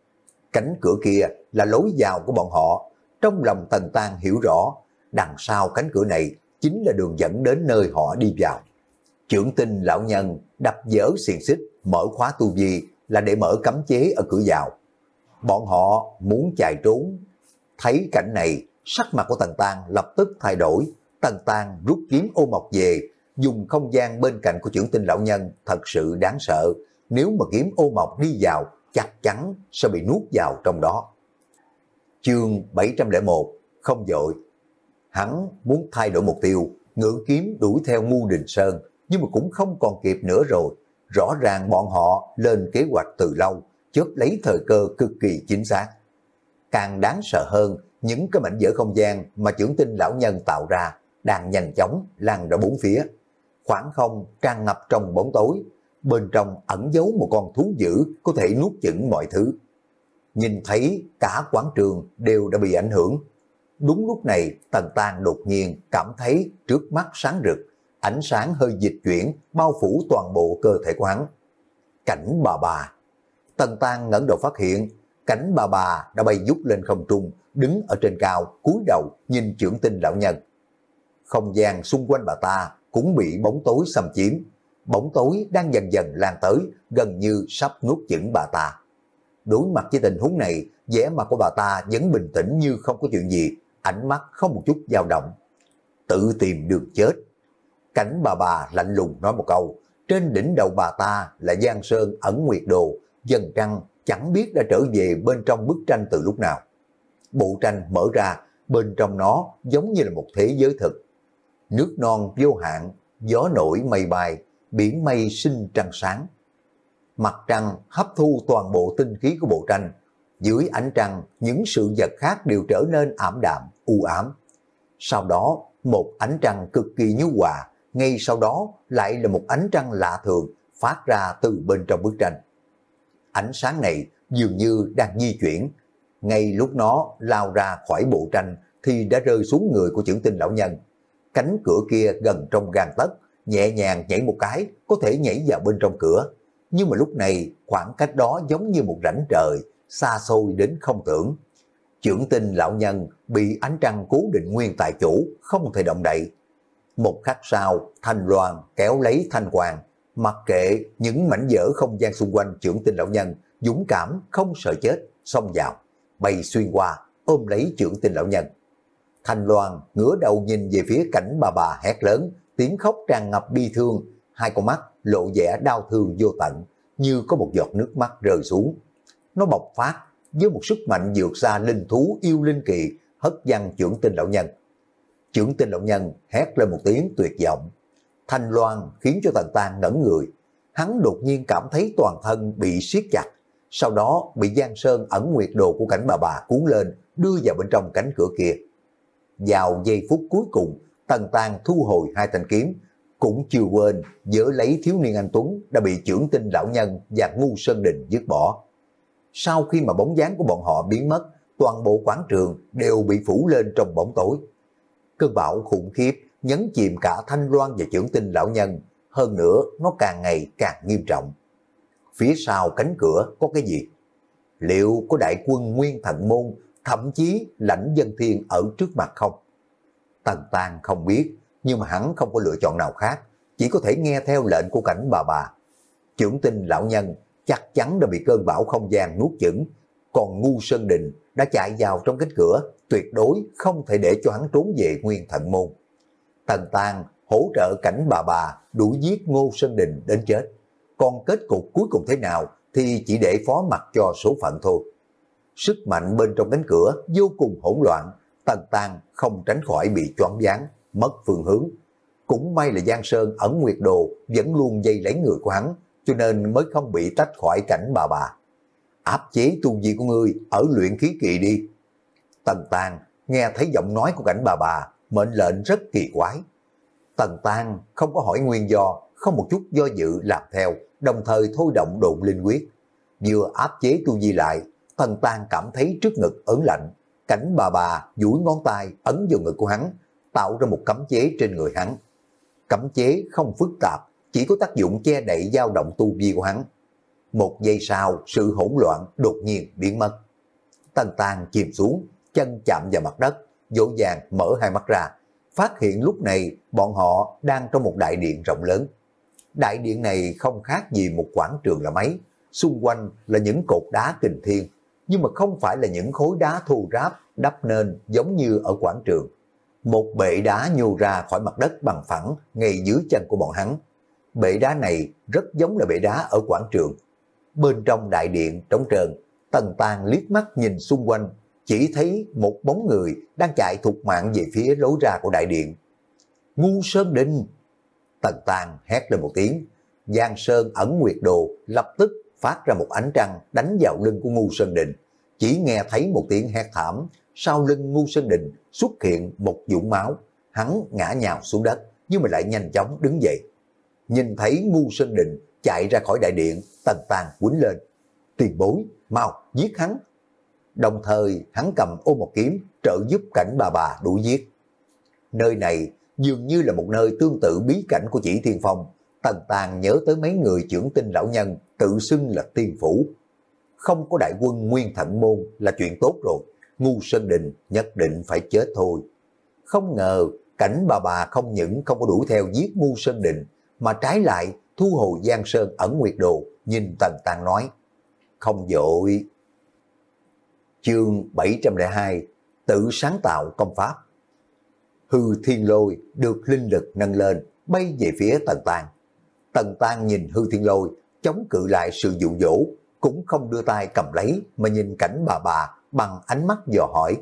Cánh cửa kia là lối vào của bọn họ, trong lòng Tần Tang hiểu rõ, đằng sau cánh cửa này chính là đường dẫn đến nơi họ đi vào. Chưởng Tinh lão nhân đập vỡ xiềng xích, mở khóa tu vi là để mở cấm chế ở cửa vào. Bọn họ muốn chạy trốn. Thấy cảnh này, sắc mặt của Tần Tang lập tức thay đổi. Tần Tang rút kiếm ô mộc về, dùng không gian bên cạnh của Chưởng Tinh lão nhân thật sự đáng sợ. Nếu mà kiếm ô mộc đi vào, chắc chắn sẽ bị nuốt vào trong đó. Chương bảy trăm lẻ một, không vội. Hắn muốn thay đổi mục tiêu, ngự kiếm đuổi theo Ngu Đình Sơn, nhưng mà cũng không còn kịp nữa rồi. Rõ ràng bọn họ lên kế hoạch từ lâu, chớp lấy thời cơ cực kỳ chính xác. Càng đáng sợ hơn, những cái mảnh vỡ không gian mà Chưởng Tinh lão nhân tạo ra đang nhanh chóng lan ra bốn phía. Khoảng không tràn ngập trong bóng tối, bên trong ẩn giấu một con thú dữ có thể nuốt chửng mọi thứ. Nhìn thấy cả quảng trường đều đã bị ảnh hưởng. Đúng lúc này Tần Tang đột nhiên cảm thấy trước mắt sáng rực, ánh sáng hơi dịch chuyển bao phủ toàn bộ cơ thể của hắn. Cảnh bà bà. Tần Tang ngẩng đầu phát hiện cảnh bà bà đã bay vút lên không trung, đứng ở trên cao cúi đầu nhìn Chưởng Tinh lão nhân. Không gian xung quanh bà ta cũng bị bóng tối xâm chiếm, bóng tối đang dần dần lan tới, gần như sắp nuốt chửng bà ta. Đối mặt với tình huống này, vẻ mặt của bà ta vẫn bình tĩnh như không có chuyện gì, ánh mắt không một chút dao động. Tự tìm đường chết. Cảnh bà bà lạnh lùng nói một câu, trên đỉnh đầu bà ta là Giang Sơn ẩn nguyệt đồ, dần trăng chẳng biết đã trở về bên trong bức tranh từ lúc nào. Bộ tranh mở ra, bên trong nó giống như là một thế giới thực. Nước non vô hạn, gió nổi mây bay, biển mây sinh trăng sáng. Mặt trăng hấp thu toàn bộ tinh khí của bộ tranh. Dưới ánh trăng, những sự vật khác đều trở nên ảm đạm, u ám. Sau đó, một ánh trăng cực kỳ nhu hòa, ngay sau đó lại là một ánh trăng lạ thường phát ra từ bên trong bức tranh. Ánh sáng này dường như đang di chuyển. Ngay lúc nó lao ra khỏi bộ tranh thì đã rơi xuống người của Chưởng Tinh lão nhân. Cánh cửa kia gần trong gang tấc, nhẹ nhàng nhảy một cái có thể nhảy vào bên trong cửa. Nhưng mà lúc này khoảng cách đó giống như một rãnh trời, xa xôi đến không tưởng. Chưởng Tinh lão nhân bị ánh trăng cố định nguyên tại chỗ, không thể động đậy. Một khắc sau, Thanh Loan kéo lấy thanh hoàng, mặc kệ những mảnh vỡ không gian xung quanh Chưởng Tinh lão nhân, dũng cảm không sợ chết, xông vào, bay xuyên qua, ôm lấy Chưởng Tinh lão nhân. Thanh Loan ngửa đầu nhìn về phía cảnh bà bà hét lớn, tiếng khóc tràn ngập bi thương, hai con mắt lộ vẻ đau thương vô tận, như có một giọt nước mắt rơi xuống. Nó bộc phát với một sức mạnh vượt xa linh thú yêu linh kỳ, hất văng Chưởng Tinh lão nhân. Chưởng Tinh lão nhân hét lên một tiếng tuyệt vọng. Thanh Loan khiến cho Tần Tang ngẩn người. Hắn đột nhiên cảm thấy toàn thân bị siết chặt, sau đó bị Giang Sơn ẩn nguyệt đồ của cảnh bà bà cuốn lên, đưa vào bên trong cánh cửa kia. Vào giây phút cuối cùng, Tần Tang thu hồi hai thanh kiếm, cũng chưa quên dỡ lấy thiếu niên anh tuấn đã bị Chưởng Tinh lão nhân và Ngu Sơn Đình dứt bỏ. Sau khi mà bóng dáng của bọn họ biến mất, toàn bộ quảng trường đều bị phủ lên trong bóng tối. Cơn bão khủng khiếp nhấn chìm cả Thanh Loan và Chưởng Tinh lão nhân, hơn nữa nó càng ngày càng nghiêm trọng. Phía sau cánh cửa có cái gì? Liệu có đại quân Nguyên Thần Môn, thậm chí Lãnh Dân Thiên ở trước mặt không? Tần Tang không biết, nhưng mà hắn không có lựa chọn nào khác, chỉ có thể nghe theo lệnh của cảnh bà bà. Chưởng Tinh lão nhân chắc chắn đã bị cơn bão không gian nuốt chửng, còn Ngu Sơn Đình đã chạy vào trong cánh cửa, tuyệt đối không thể để cho hắn trốn về Nguyên Thần Môn. Tần Tang hỗ trợ cảnh bà bà đuổi giết Ngô Sơn Đình đến chết, còn kết cục cuối cùng thế nào thì chỉ để phó mặc cho số phận thôi. Sức mạnh bên trong cánh cửa vô cùng hỗn loạn, Tần Tang không tránh khỏi bị choáng váng, mất phương hướng. Cũng may là Giang Sơn ẩn nguyệt đồ vẫn luôn dây lấy người của hắn, cho nên mới không bị tách khỏi cảnh bà bà. Áp chế tu vi của ngươi ở luyện khí kỳ đi. Tần Tang nghe thấy giọng nói của cảnh bà bà, mệnh lệnh rất kỳ quái. Tần Tang không có hỏi nguyên do, không một chút do dự làm theo, đồng thời thôi động độn linh quyết. Vừa áp chế tu vi lại, Tần Tang cảm thấy trước ngực ớn lạnh. Cảnh bà bà duỗi ngón tay ấn vào ngực của hắn, tạo ra một cấm chế trên người hắn. Cấm chế không phức tạp, chỉ có tác dụng che đậy dao động tu vi của hắn. Một giây sau, sự hỗn loạn đột nhiên biến mất. Tần Tang chìm xuống, chân chạm vào mặt đất, dỗ dàng mở hai mắt ra, phát hiện lúc này bọn họ đang trong một đại điện rộng lớn. Đại điện này không khác gì một quảng trường là mấy, xung quanh là những cột đá kình thiên, nhưng mà không phải là những khối đá thô ráp đắp nên giống như ở quảng trường. Một bệ đá nhô ra khỏi mặt đất bằng phẳng ngay dưới chân của bọn hắn. Bệ đá này rất giống là bệ đá ở quảng trường. Bên trong đại điện trống trơn, Tần Tang liếc mắt nhìn xung quanh, chỉ thấy một bóng người đang chạy thục mạng về phía lối ra của đại điện. Ngu Sơn Đình! Tần Tang hét lên một tiếng, Giang Sơn ẩn nguyệt đồ lập tức phát ra một ánh trăng đánh vào lưng của Ngu Sơn Đình. Chỉ nghe thấy một tiếng hét thảm, sau lưng Ngu Sơn Đình xuất hiện một vũng máu, hắn ngã nhào xuống đất nhưng mà lại nhanh chóng đứng dậy. Nhìn thấy Ngu Sơn Đình chạy ra khỏi đại điện. Tần Tàng quýnh lên: tiền bối, mau giết hắn. Đồng thời hắn cầm ô một kiếm trợ giúp Cảnh Bà Bà đuổi giết. Nơi này dường như là một nơi tương tự bí cảnh của Chỉ Thiên Phong. Tần Tàng nhớ tới mấy người trưởng tinh lão nhân tự xưng là tiên phủ. Không có đại quân Nguyên Thận Môn là chuyện tốt rồi, Ngu Sơn Đình nhất định phải chết thôi. Không ngờ Cảnh Bà Bà không những không có đuổi theo giết Ngu Sơn Đình, mà trái lại thu hồi Giang Sơn ẩn nguyệt đồ, nhìn Tần Tàng nói: không vội. Chương bảy trăm lẻ hai, tự sáng tạo công pháp. Hư Thiên Lôi được linh lực nâng lên, bay về phía Tần Tàng. Tần Tàng nhìn Hư Thiên Lôi, chống cự lại sự dụ dỗ, cũng không đưa tay cầm lấy, mà nhìn Cảnh Bà Bà bằng ánh mắt dò hỏi: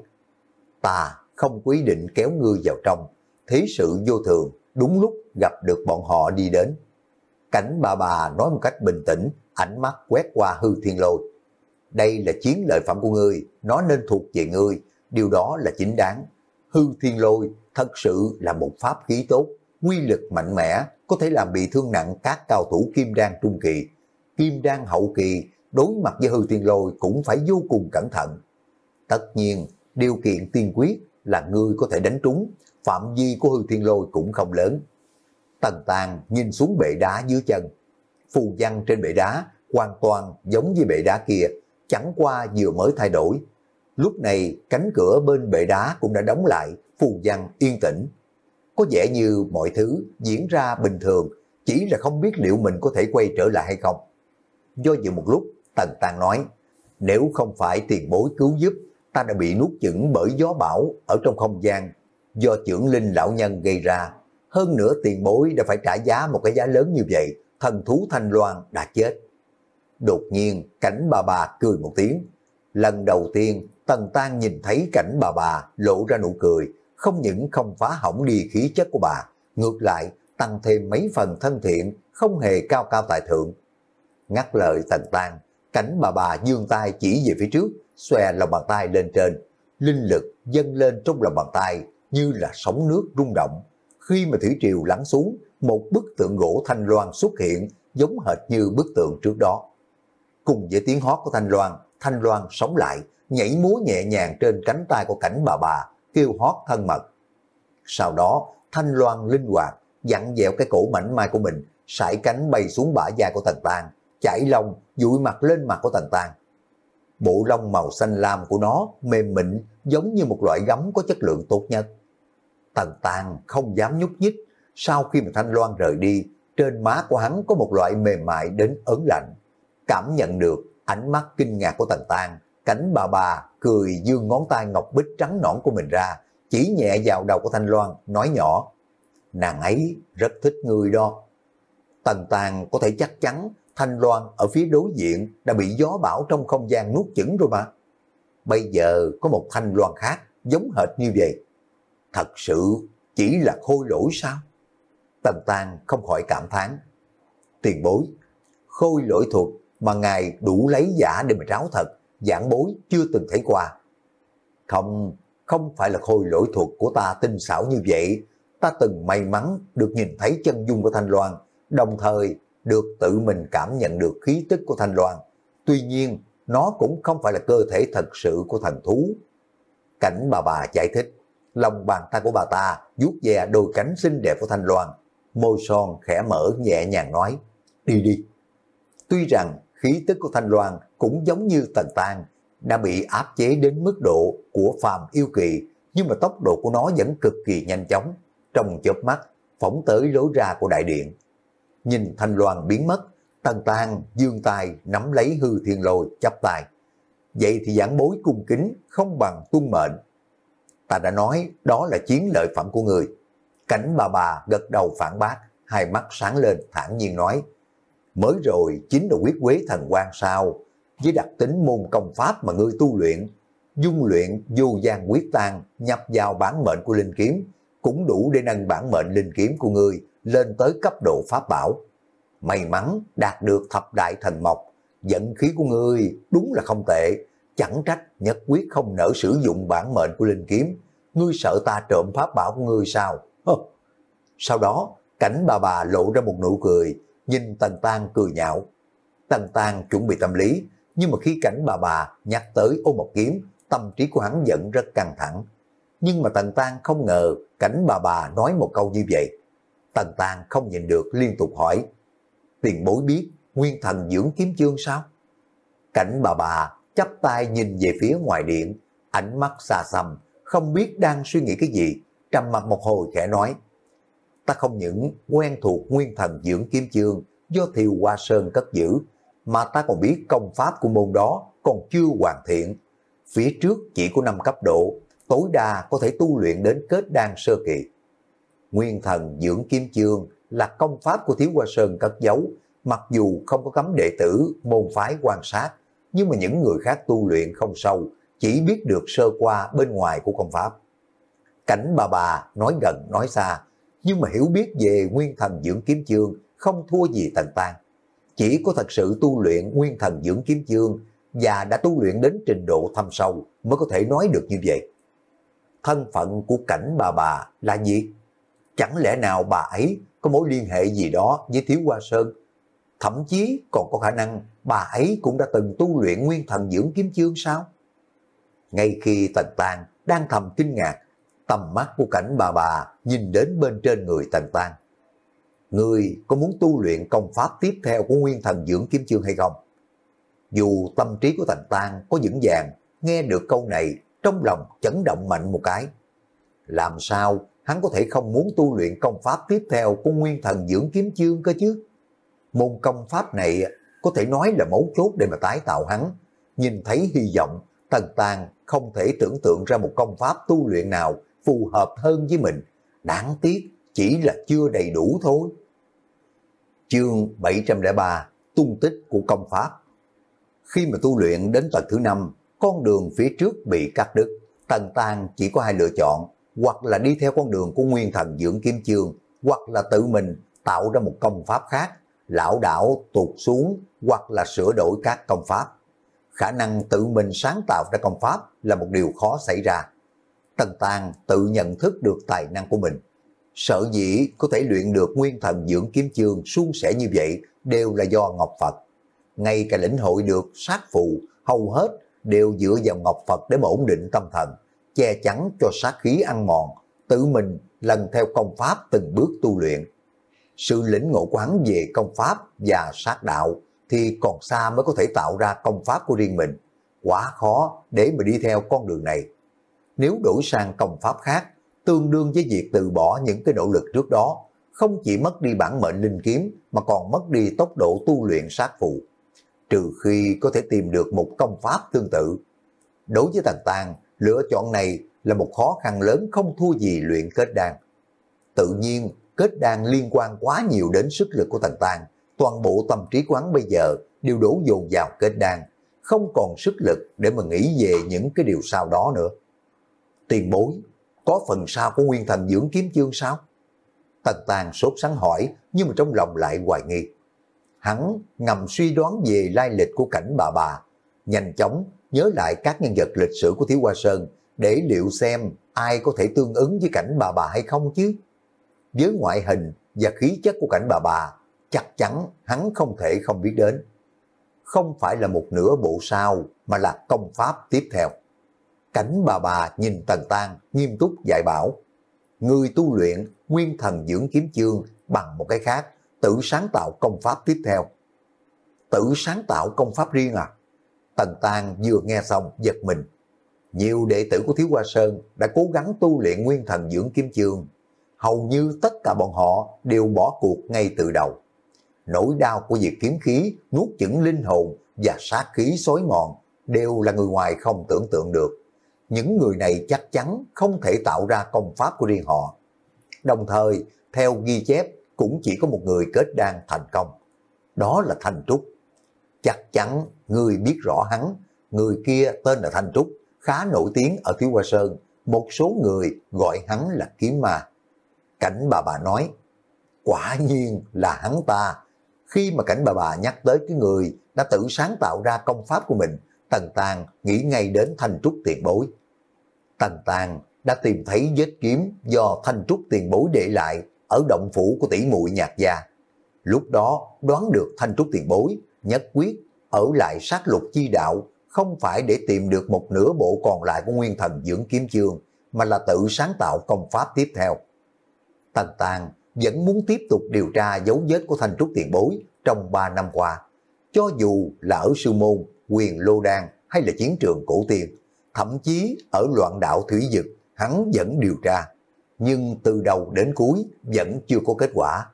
ta không có ý định kéo ngươi vào trong, thế sự vô thường, đúng lúc gặp được bọn họ đi đến. Cảnh Bà Bà nói một cách bình tĩnh, ánh mắt quét qua Hư Thiên Lôi: đây là chiến lợi phẩm của ngươi, nó nên thuộc về ngươi, điều đó là chính đáng. Hư Thiên Lôi thật sự là một pháp khí tốt, quy lực mạnh mẽ, có thể làm bị thương nặng các cao thủ kim đan trung kỳ. Kim đan hậu kỳ đối mặt với Hư Thiên Lôi cũng phải vô cùng cẩn thận. Tất nhiên, điều kiện tiên quyết là ngươi có thể đánh trúng, phạm vi của Hư Thiên Lôi cũng không lớn. Tần Tàng nhìn xuống bệ đá dưới chân. Phù văn trên bệ đá hoàn toàn giống như bệ đá kia, chẳng qua vừa mới thay đổi. Lúc này cánh cửa bên bệ đá cũng đã đóng lại, phù văn yên tĩnh. Có vẻ như mọi thứ diễn ra bình thường, chỉ là không biết liệu mình có thể quay trở lại hay không. Do dự một lúc, Tần Tàng nói: nếu không phải tiền bối cứu giúp, ta đã bị nuốt chửng bởi gió bão ở trong không gian, do chưởng linh lão nhân gây ra. Hơn nữa tiền bối đã phải trả giá một cái giá lớn như vậy, thần thú Thanh Loan đã chết. Đột nhiên Cảnh Bà Bà cười một tiếng. Lần đầu tiên Tần Tàng nhìn thấy Cảnh Bà Bà lộ ra nụ cười, không những không phá hỏng đi khí chất của bà, ngược lại tăng thêm mấy phần thân thiện, không hề cao cao tại thượng. Ngắt lời Tần Tàng, Cảnh Bà Bà giương tay chỉ về phía trước, xòe lòng bàn tay lên trên. Linh lực dâng lên trong lòng bàn tay như là sóng nước rung động. Khi mà thủy triều lắng xuống, một bức tượng gỗ Thanh Loan xuất hiện, giống hệt như bức tượng trước đó. Cùng với tiếng hót của Thanh Loan, Thanh Loan sống lại, nhảy múa nhẹ nhàng trên cánh tay của Cảnh Bà Bà, kêu hót thân mật. Sau đó, Thanh Loan linh hoạt, dặn dẹo cái cổ mảnh mai của mình, sải cánh bay xuống bả vai của Tần Tàng, chải lông, dụi mặt lên mặt của Tần Tàng. Bộ lông màu xanh lam của nó mềm mịn, giống như một loại gấm có chất lượng tốt nhất. Tần Tàng không dám nhúc nhích. Sau khi mà Thanh Loan rời đi, trên má của hắn có một loại mềm mại đến ớn lạnh. Cảm nhận được ánh mắt kinh ngạc của Tần Tàng, Cảnh Bà Bà cười dương ngón tay ngọc bích trắng nõn của mình ra, chỉ nhẹ vào đầu của Thanh Loan, nói nhỏ: nàng ấy rất thích ngươi đó. Tần Tàng có thể chắc chắn Thanh Loan ở phía đối diện đã bị gió bão trong không gian nuốt chửng rồi mà. Bây giờ có một Thanh Loan khác giống hệt như vậy. Thật sự chỉ là khôi lỗi sao? Tần Tàng không khỏi cảm thán. Tiền bối, khôi lỗi thuật mà ngài đủ lấy giả để mà tráo thật, giảng bối chưa từng thấy qua. Không, không phải là khôi lỗi thuật của ta tinh xảo như vậy. Ta từng may mắn được nhìn thấy chân dung của Thanh Loan, đồng thời được tự mình cảm nhận được khí tức của Thanh Loan. Tuy nhiên, nó cũng không phải là cơ thể thật sự của thần thú. Cảnh Bà Bà giải thích. Lòng bàn tay của bà ta vuốt ve đôi cánh xinh đẹp của Thanh Loan, môi son khẽ mở nhẹ nhàng nói: đi đi. Tuy rằng khí tức của Thanh Loan cũng giống như Tần Tàng, đã bị áp chế đến mức độ của phàm yêu kỳ, nhưng mà tốc độ của nó vẫn cực kỳ nhanh chóng. Trong chớp mắt phóng tới lối ra của đại điện. Nhìn Thanh Loan biến mất, Tần Tàng giương tay nắm lấy Hư Thiên Lôi, chắp tay: vậy thì giảng bối cung kính không bằng tuân mệnh. Ta đã nói đó là chiến lợi phẩm của người. Cảnh Bà Bà gật đầu phản bác, hai mắt sáng lên thản nhiên nói: mới rồi chính là quyết quế thần quan sao? Với đặc tính môn công pháp mà ngươi tu luyện, dung luyện vô gian quyết tan nhập vào bản mệnh của linh kiếm, cũng đủ để nâng bản mệnh linh kiếm của ngươi lên tới cấp độ pháp bảo. May mắn đạt được thập đại thần mộc, vận khí của ngươi đúng là không tệ. Chẳng trách nhất quyết không nỡ sử dụng bản mệnh của linh kiếm. Ngươi sợ ta trộm pháp bảo của ngươi sao? Hơ. Sau đó Cảnh Bà Bà lộ ra một nụ cười, nhìn Tần Tang cười nhạo. Tần Tang chuẩn bị tâm lý, nhưng mà khi Cảnh bà bà nhắc tới Ô Mộc Kiếm, tâm trí của hắn vẫn rất căng thẳng. Nhưng mà Tần Tang không ngờ Cảnh bà bà nói một câu như vậy. Tần Tang không nhìn được liên tục hỏi, tiền bối biết nguyên thần dưỡng kiếm chương sao? Cảnh bà bà chắp tay nhìn về phía ngoài điện, ánh mắt xa xăm, không biết đang suy nghĩ cái gì, trầm mặt một hồi khẽ nói, ta không những quen thuộc nguyên thần dưỡng kiếm chương do Thiều Hoa Sơn cất giữ, mà ta còn biết công pháp của môn đó còn chưa hoàn thiện. Phía trước chỉ có năm cấp độ, tối đa có thể tu luyện đến kết đan sơ kỳ. Nguyên thần dưỡng kiếm chương là công pháp của Thiếu Hoa Sơn cất giấu, mặc dù không có cấm đệ tử môn phái quan sát, nhưng mà những người khác tu luyện không sâu, chỉ biết được sơ qua bên ngoài của công pháp. Cảnh bà bà nói gần nói xa, nhưng mà hiểu biết về nguyên thần dưỡng kiếm chương không thua gì Tần Tang. Chỉ có thật sự tu luyện nguyên thần dưỡng kiếm chương và đã tu luyện đến trình độ thâm sâu mới có thể nói được như vậy. Thân phận của Cảnh bà bà là gì? Chẳng lẽ nào bà ấy có mối liên hệ gì đó với Thiếu Hoa Sơn? Thậm chí còn có khả năng bà ấy cũng đã từng tu luyện nguyên thần dưỡng kiếm chương sao? Ngay khi Tần Tang đang thầm kinh ngạc, tầm mắt của Cảnh bà bà nhìn đến bên trên người Tần Tang. Ngươi có muốn tu luyện công pháp tiếp theo của nguyên thần dưỡng kiếm chương hay không? Dù tâm trí của Tần Tang có vững vàng, nghe được câu này trong lòng chấn động mạnh một cái. Làm sao hắn có thể không muốn tu luyện công pháp tiếp theo của nguyên thần dưỡng kiếm chương cơ chứ? Môn công pháp này có thể nói là mấu chốt để mà tái tạo hắn. Nhìn thấy hy vọng, Tần Tang không thể tưởng tượng ra một công pháp tu luyện nào phù hợp hơn với mình. Đáng tiếc chỉ là chưa đầy đủ thôi. Chương bảy trăm lẻ ba, tung tích của công pháp. Khi mà tu luyện đến tầng thứ năm, con đường phía trước bị cắt đứt, Tần Tang chỉ có hai lựa chọn, hoặc là đi theo con đường của nguyên thần dưỡng kiếm chương, hoặc là tự mình tạo ra một công pháp khác, lão đảo tụt xuống, hoặc là sửa đổi các công pháp. Khả năng tự mình sáng tạo ra công pháp là một điều khó xảy ra. Tần Tang tự nhận thức được tài năng của mình. Sở dĩ có thể luyện được nguyên thần dưỡng kiếm chương suôn sẻ như vậy đều là do Ngọc Phật. Ngay cả lĩnh hội được sát phù, hầu hết đều dựa vào Ngọc Phật để mà ổn định tâm thần, che chắn cho sát khí ăn mòn, tự mình lần theo công pháp từng bước tu luyện. Sự lĩnh ngộ quán về công pháp và sát đạo thì còn xa mới có thể tạo ra công pháp của riêng mình. Quá khó để mà đi theo con đường này. Nếu đổi sang công pháp khác, tương đương với việc từ bỏ những cái nỗ lực trước đó, không chỉ mất đi bản mệnh linh kiếm mà còn mất đi tốc độ tu luyện sát phù. Trừ khi có thể tìm được một công pháp tương tự. Đối với Tần Tang, lựa chọn này là một khó khăn lớn không thua gì luyện kết đan. Tự nhiên, kết đan liên quan quá nhiều đến sức lực của Tần Tang, toàn bộ tâm trí quán bây giờ đều đổ dồn vào kết đan, không còn sức lực để mà nghĩ về những cái điều sau đó nữa. Tiền bối, có phần sau của nguyên thần dưỡng kiếm chương sao? Tần Tang sốt sắng hỏi, nhưng mà trong lòng lại hoài nghi. Hắn ngầm suy đoán về lai lịch của Cảnh bà bà, nhanh chóng nhớ lại các nhân vật lịch sử của Thiếu Hoa Sơn để liệu xem ai có thể tương ứng với Cảnh bà bà hay không chứ. Với ngoại hình và khí chất của Cảnh bà bà, chắc chắn hắn không thể không biết đến. Không phải là một nửa bộ sao, mà là công pháp tiếp theo. Cảnh bà bà nhìn Tần Tang nghiêm túc dạy bảo. Người tu luyện nguyên thần dưỡng kiếm chương bằng một cái khác, tự sáng tạo công pháp tiếp theo. Tự sáng tạo công pháp riêng à? Tần Tang vừa nghe xong giật mình. Nhiều đệ tử của Thiếu Hoa Sơn đã cố gắng tu luyện nguyên thần dưỡng kiếm chương. Hầu như tất cả bọn họ đều bỏ cuộc ngay từ đầu. Nỗi đau của việc kiếm khí, nuốt chửng linh hồn và sát khí xói mòn đều là người ngoài không tưởng tượng được. Những người này chắc chắn không thể tạo ra công pháp của riêng họ. Đồng thời, theo ghi chép, cũng chỉ có một người kết đan thành công. Đó là Thanh Trúc. Chắc chắn người biết rõ hắn, người kia tên là Thanh Trúc, khá nổi tiếng ở Thiếu Hoa Sơn. Một số người gọi hắn là Kiếm Ma. Cảnh bà bà nói, quả nhiên là hắn ta. Khi mà Cảnh bà bà nhắc tới cái người đã tự sáng tạo ra công pháp của mình, Tần Tang nghĩ ngay đến Thanh Trúc tiền bối. Tần Tang đã tìm thấy vết kiếm do Thanh Trúc tiền bối để lại ở động phủ của tỷ muội Nhạc gia. Lúc đó đoán được Thanh Trúc tiền bối nhất quyết ở lại sát lục chi đạo không phải để tìm được một nửa bộ còn lại của Nguyên Thần Dưỡng Kiếm Chương, mà là tự sáng tạo công pháp tiếp theo. Tần Tàng vẫn muốn tiếp tục điều tra dấu vết của Thanh Trúc tiền bối trong ba năm qua. Cho dù là ở sư môn, Huyền Lô Đan hay là chiến trường cổ tiên, thậm chí ở loạn đạo thủy vực, hắn vẫn điều tra. Nhưng từ đầu đến cuối vẫn chưa có kết quả.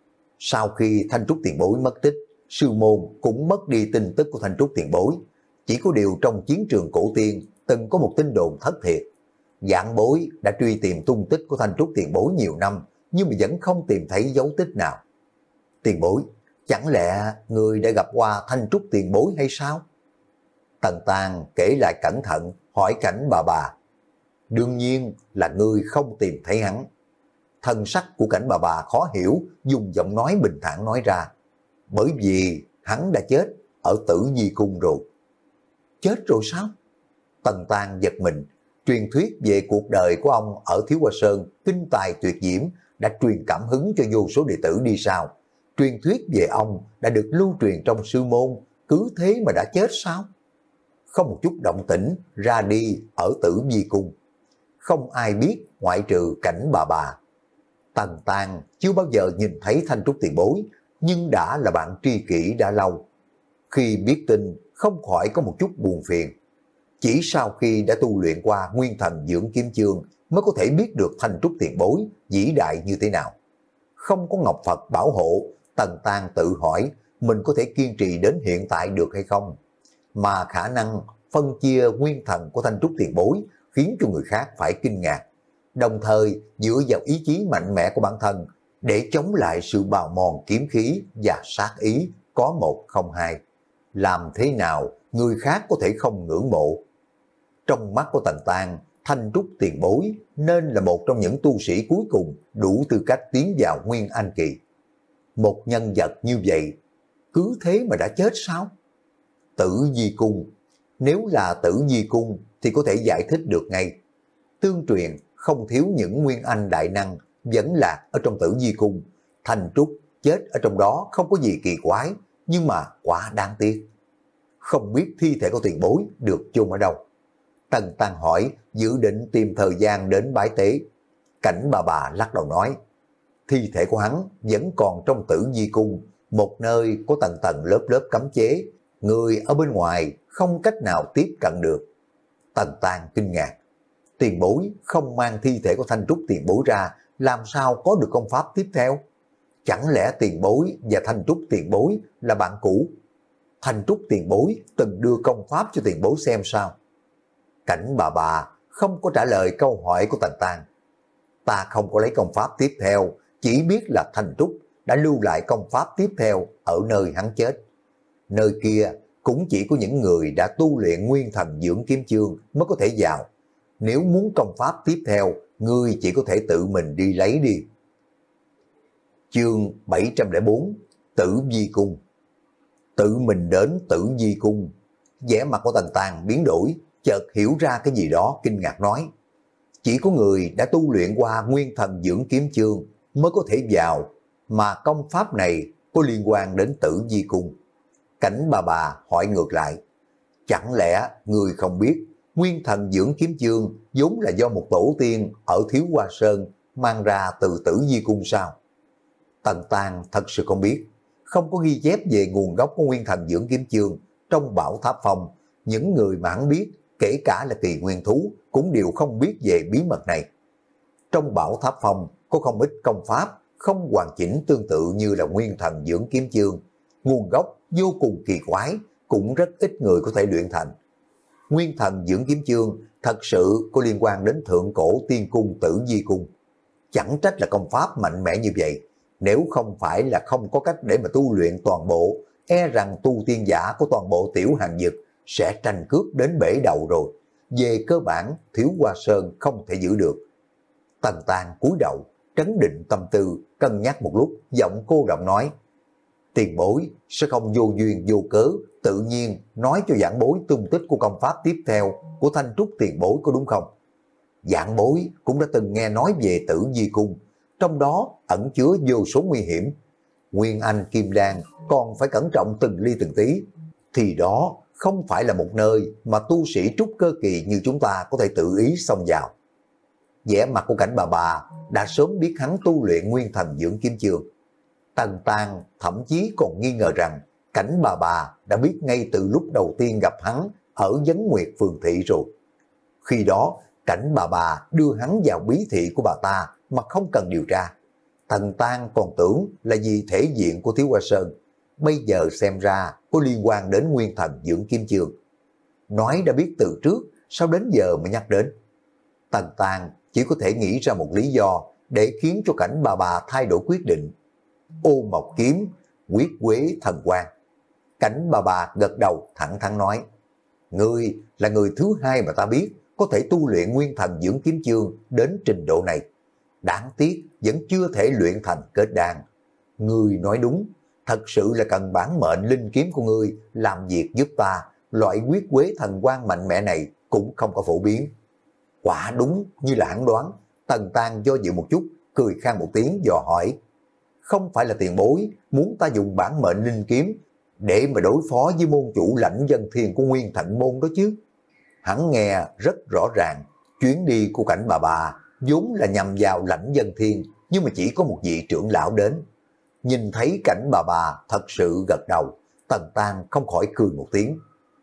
Sau khi Thanh Trúc tiền bối mất tích, sư môn cũng mất đi tin tức của Thanh Trúc tiền bối. Chỉ có điều trong chiến trường cổ tiên từng có một tin đồn thất thiệt. Vạn bối đã truy tìm tung tích của Thanh Trúc tiền bối nhiều năm, nhưng mà vẫn không tìm thấy dấu tích nào. Tiền bối, chẳng lẽ người đã gặp qua Thanh Trúc tiền bối hay sao? Tần Tàng kể lại cẩn thận, hỏi Cảnh bà bà. Đương nhiên là ngươi không tìm thấy hắn. Thân sắc của Cảnh bà bà khó hiểu, dùng giọng nói bình thản nói ra. Bởi vì hắn đã chết ở Tử Di Cung rồi. Chết rồi sao? Tần Tàng giật mình. Truyền thuyết về cuộc đời của ông ở Thiếu Hoa Sơn kinh tài tuyệt diễm đã truyền cảm hứng cho vô số đệ tử đi sau. Truyền thuyết về ông đã được lưu truyền trong sư môn, cứ thế mà đã chết sao? Không một chút động tĩnh, ra đi ở Tử Di Cung. Không ai biết ngoại trừ Cảnh bà bà. Tần Tàng chưa bao giờ nhìn thấy Thanh Trúc tiền bối, nhưng đã là bạn tri kỷ đã lâu. Khi biết tin, không khỏi có một chút buồn phiền. Chỉ sau khi đã tu luyện qua Nguyên Thần Dưỡng Kiếm Chương mới có thể biết được Thanh Trúc tiền bối vĩ đại như thế nào. Không có Ngọc Phật bảo hộ, Tần Tàng tự hỏi mình có thể kiên trì đến hiện tại được hay không. Mà khả năng phân chia nguyên thần của Thanh Trúc tiền bối khiến cho người khác phải kinh ngạc. Đồng thời dựa vào ý chí mạnh mẽ của bản thân để chống lại sự bào mòn kiếm khí và sát ý có một không hai. Làm thế nào người khác có thể không ngưỡng mộ? Trong mắt của Tần Tàng, Thanh Trúc tiền bối nên là một trong những tu sĩ cuối cùng đủ tư cách tiến vào Nguyên Anh Kỳ. Một nhân vật như vậy, cứ thế mà đã chết sao? Tử Di Cung, nếu là Tử Di Cung thì có thể giải thích được ngay. Tương truyền không thiếu những Nguyên Anh đại năng vẫn lạc ở trong Tử Di Cung. Thanh Trúc chết ở trong đó không có gì kỳ quái, nhưng mà quá đáng tiếc. Không biết thi thể của tiền bối được chôn ở đâu. Tần Tàng hỏi, dự định tìm thời gian đến bái tế. Cảnh bà bà lắc đầu nói, thi thể của hắn vẫn còn trong Tử Di Cung, một nơi có tầng tầng lớp lớp cấm chế, người ở bên ngoài không cách nào tiếp cận được. Tần Tàng kinh ngạc, tiền bối không mang thi thể của Thanh Trúc tiền bối ra, làm sao có được công pháp tiếp theo? Chẳng lẽ tiền bối và Thanh Trúc tiền bối là bạn cũ? Thanh Trúc tiền bối từng đưa công pháp cho tiền bối xem sao? Cảnh bà bà không có trả lời câu hỏi của Tần Tàng. Ta không có lấy công pháp tiếp theo, chỉ biết là Thanh Trúc đã lưu lại công pháp tiếp theo ở nơi hắn chết. Nơi kia cũng chỉ có những người đã tu luyện Nguyên Thần Dưỡng Kiếm Chương mới có thể vào. Nếu muốn công pháp tiếp theo, ngươi chỉ có thể tự mình đi lấy đi. Chương bảy trăm lẻ bốn, Tử Di Cung. Tự mình đến Tử Di Cung, vẻ mặt của Tần Tàng biến đổi, chợt hiểu ra cái gì đó, kinh ngạc nói. Chỉ có người đã tu luyện qua Nguyên Thần Dưỡng Kiếm Chương mới có thể vào, mà công pháp này có liên quan đến Tử Di Cung. Cảnh bà bà hỏi ngược lại, chẳng lẽ người không biết Nguyên Thần Dưỡng Kiếm Chương vốn là do một tổ tiên ở Thiếu Hoa Sơn mang ra từ Tử Di Cung sao? Tần Tàng thật sự không biết, không có ghi chép về nguồn gốc của Nguyên Thần Dưỡng Kiếm Chương. Trong Bảo Tháp Phong, những người mà hắn biết, kể cả là Kỳ Nguyên Thú, cũng đều không biết về bí mật này. Trong Bảo Tháp Phong có không ít công pháp không hoàn chỉnh tương tự như là Nguyên Thần Dưỡng Kiếm Chương. Nguồn gốc vô cùng kỳ quái, cũng rất ít người có thể luyện thành. Nguyên Thần Dưỡng Kiếm Chương thật sự có liên quan đến thượng cổ tiên cung Tử Di Cung. Chẳng trách là công pháp mạnh mẽ như vậy. Nếu không phải là không có cách để mà tu luyện toàn bộ, e rằng tu tiên giả của toàn bộ Tiểu Hàng Vực sẽ tranh cướp đến bể đầu rồi. Về cơ bản, Thiếu Hoa Sơn không thể giữ được. Tần Tàng cúi đầu, trấn định tâm tư, cân nhắc một lúc, giọng cô đọng nói, tiền bối sẽ không vô duyên vô cớ, tự nhiên nói cho giảng bối tung tích của công pháp tiếp theo của Thanh Trúc tiền bối có đúng không? Giảng bối cũng đã từng nghe nói về Tử Di Cung, trong đó ẩn chứa vô số nguy hiểm. Nguyên Anh Kim Đan còn phải cẩn trọng từng ly từng tí, thì đó không phải là một nơi mà tu sĩ trúc cơ kỳ như chúng ta có thể tự ý xông vào. Vẻ mặt của Cảnh Bà Bà đã sớm biết hắn tu luyện nguyên thần dưỡng kiếm chương. Tần Tang thậm chí còn nghi ngờ rằng Cảnh Bà Bà đã biết ngay từ lúc đầu tiên gặp hắn ở Vấn Nguyệt Phường Thị rồi. Khi đó, Cảnh Bà Bà đưa hắn vào bí thị của bà ta mà không cần điều tra. Tần Tang còn tưởng là vì thể diện của Thiếu Hoa Sơn, bây giờ xem ra có liên quan đến nguyên thần dưỡng kim chương. Nói đã biết từ trước, sao đến giờ mới nhắc đến? Tần Tang chỉ có thể nghĩ ra một lý do để khiến cho Cảnh Bà Bà thay đổi quyết định. Ô Mộc Kiếm, Quyết Quế Thần Quang. Cảnh Bà Bà gật đầu thẳng thắn nói, ngươi là người thứ hai mà ta biết có thể tu luyện nguyên thần dưỡng kiếm chương đến trình độ này. Đáng tiếc vẫn chưa thể luyện thành kết đan. Ngươi nói đúng, thật sự là cần bản mệnh linh kiếm của ngươi làm việc giúp ta, loại Quyết Quế Thần Quang mạnh mẽ này cũng không có phổ biến. Quả đúng như là hắn đoán. Tần Tang do dự một chút, cười khan một tiếng dò hỏi, không phải là tiền bối muốn ta dùng bản mệnh linh kiếm để mà đối phó với môn chủ Lãnh Dân Thiên của Nguyên Thận Môn đó chứ? Hắn nghe rất rõ ràng, chuyến đi của Cảnh Bà Bà vốn là nhằm vào Lãnh Dân Thiên, nhưng mà chỉ có một vị trưởng lão đến. Nhìn thấy Cảnh Bà Bà thật sự gật đầu, Tần Tang không khỏi cười một tiếng.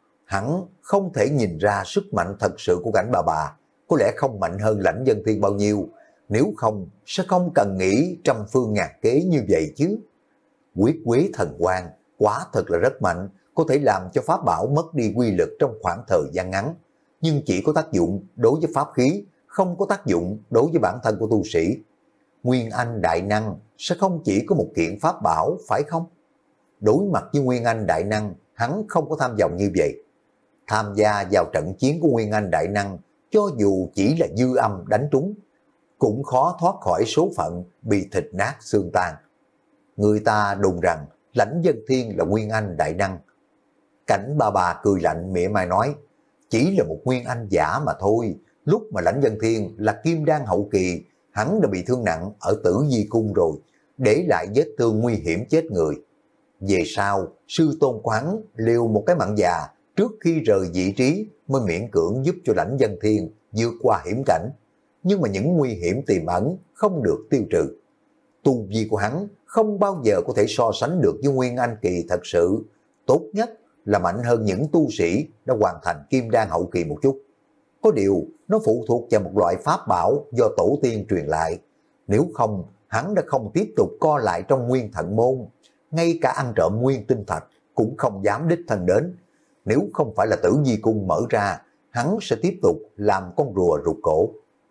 Hắn không thể nhìn ra sức mạnh thật sự của Cảnh Bà Bà, có lẽ không mạnh hơn Lãnh Dân Thiên bao nhiêu, nếu không sẽ không cần nghĩ trăm phương ngàn kế như vậy chứ. Quyết Quế Thần Quang quả thật là rất mạnh, có thể làm cho pháp bảo mất đi quy lực trong khoảng thời gian ngắn, nhưng chỉ có tác dụng đối với pháp khí, không có tác dụng đối với bản thân của tu sĩ. Nguyên Anh Đại Năng sẽ không chỉ có một kiện pháp bảo, phải không? Đối mặt với Nguyên Anh Đại Năng, hắn không có tham vọng như vậy. Tham gia vào trận chiến của Nguyên Anh Đại Năng, cho dù chỉ là dư âm đánh trúng, cũng khó thoát khỏi số phận bị thịt nát xương tan. Người ta đồn rằng Lãnh Dân Thiên là Nguyên Anh Đại Năng. Cảnh Bà Bà cười lạnh mỉa mai nói, chỉ là một Nguyên Anh giả mà thôi. Lúc mà Lãnh Dân Thiên là Kim Đan hậu kỳ, hắn đã bị thương nặng ở Tử Di Cung rồi, để lại vết thương nguy hiểm chết người. Về sau, sư tôn của hắn liều một cái mạng già trước khi rời vị trí mới miễn cưỡng giúp cho Lãnh Dân Thiên vượt qua hiểm cảnh. Nhưng mà những nguy hiểm tiềm ẩn không được tiêu trừ. Tu vi của hắn không bao giờ có thể so sánh được với Nguyên Anh kỳ thật sự. Tốt nhất là mạnh hơn những tu sĩ đã hoàn thành Kim Đan hậu kỳ một chút. Có điều nó phụ thuộc vào một loại pháp bảo do tổ tiên truyền lại. Nếu không, hắn đã không tiếp tục co lại trong Nguyên Thận Môn. Ngay cả ăn trộm nguyên tinh thạch cũng không dám đích thân đến. Nếu không phải là Tử Di Cung mở ra, hắn sẽ tiếp tục làm con rùa rụt cổ.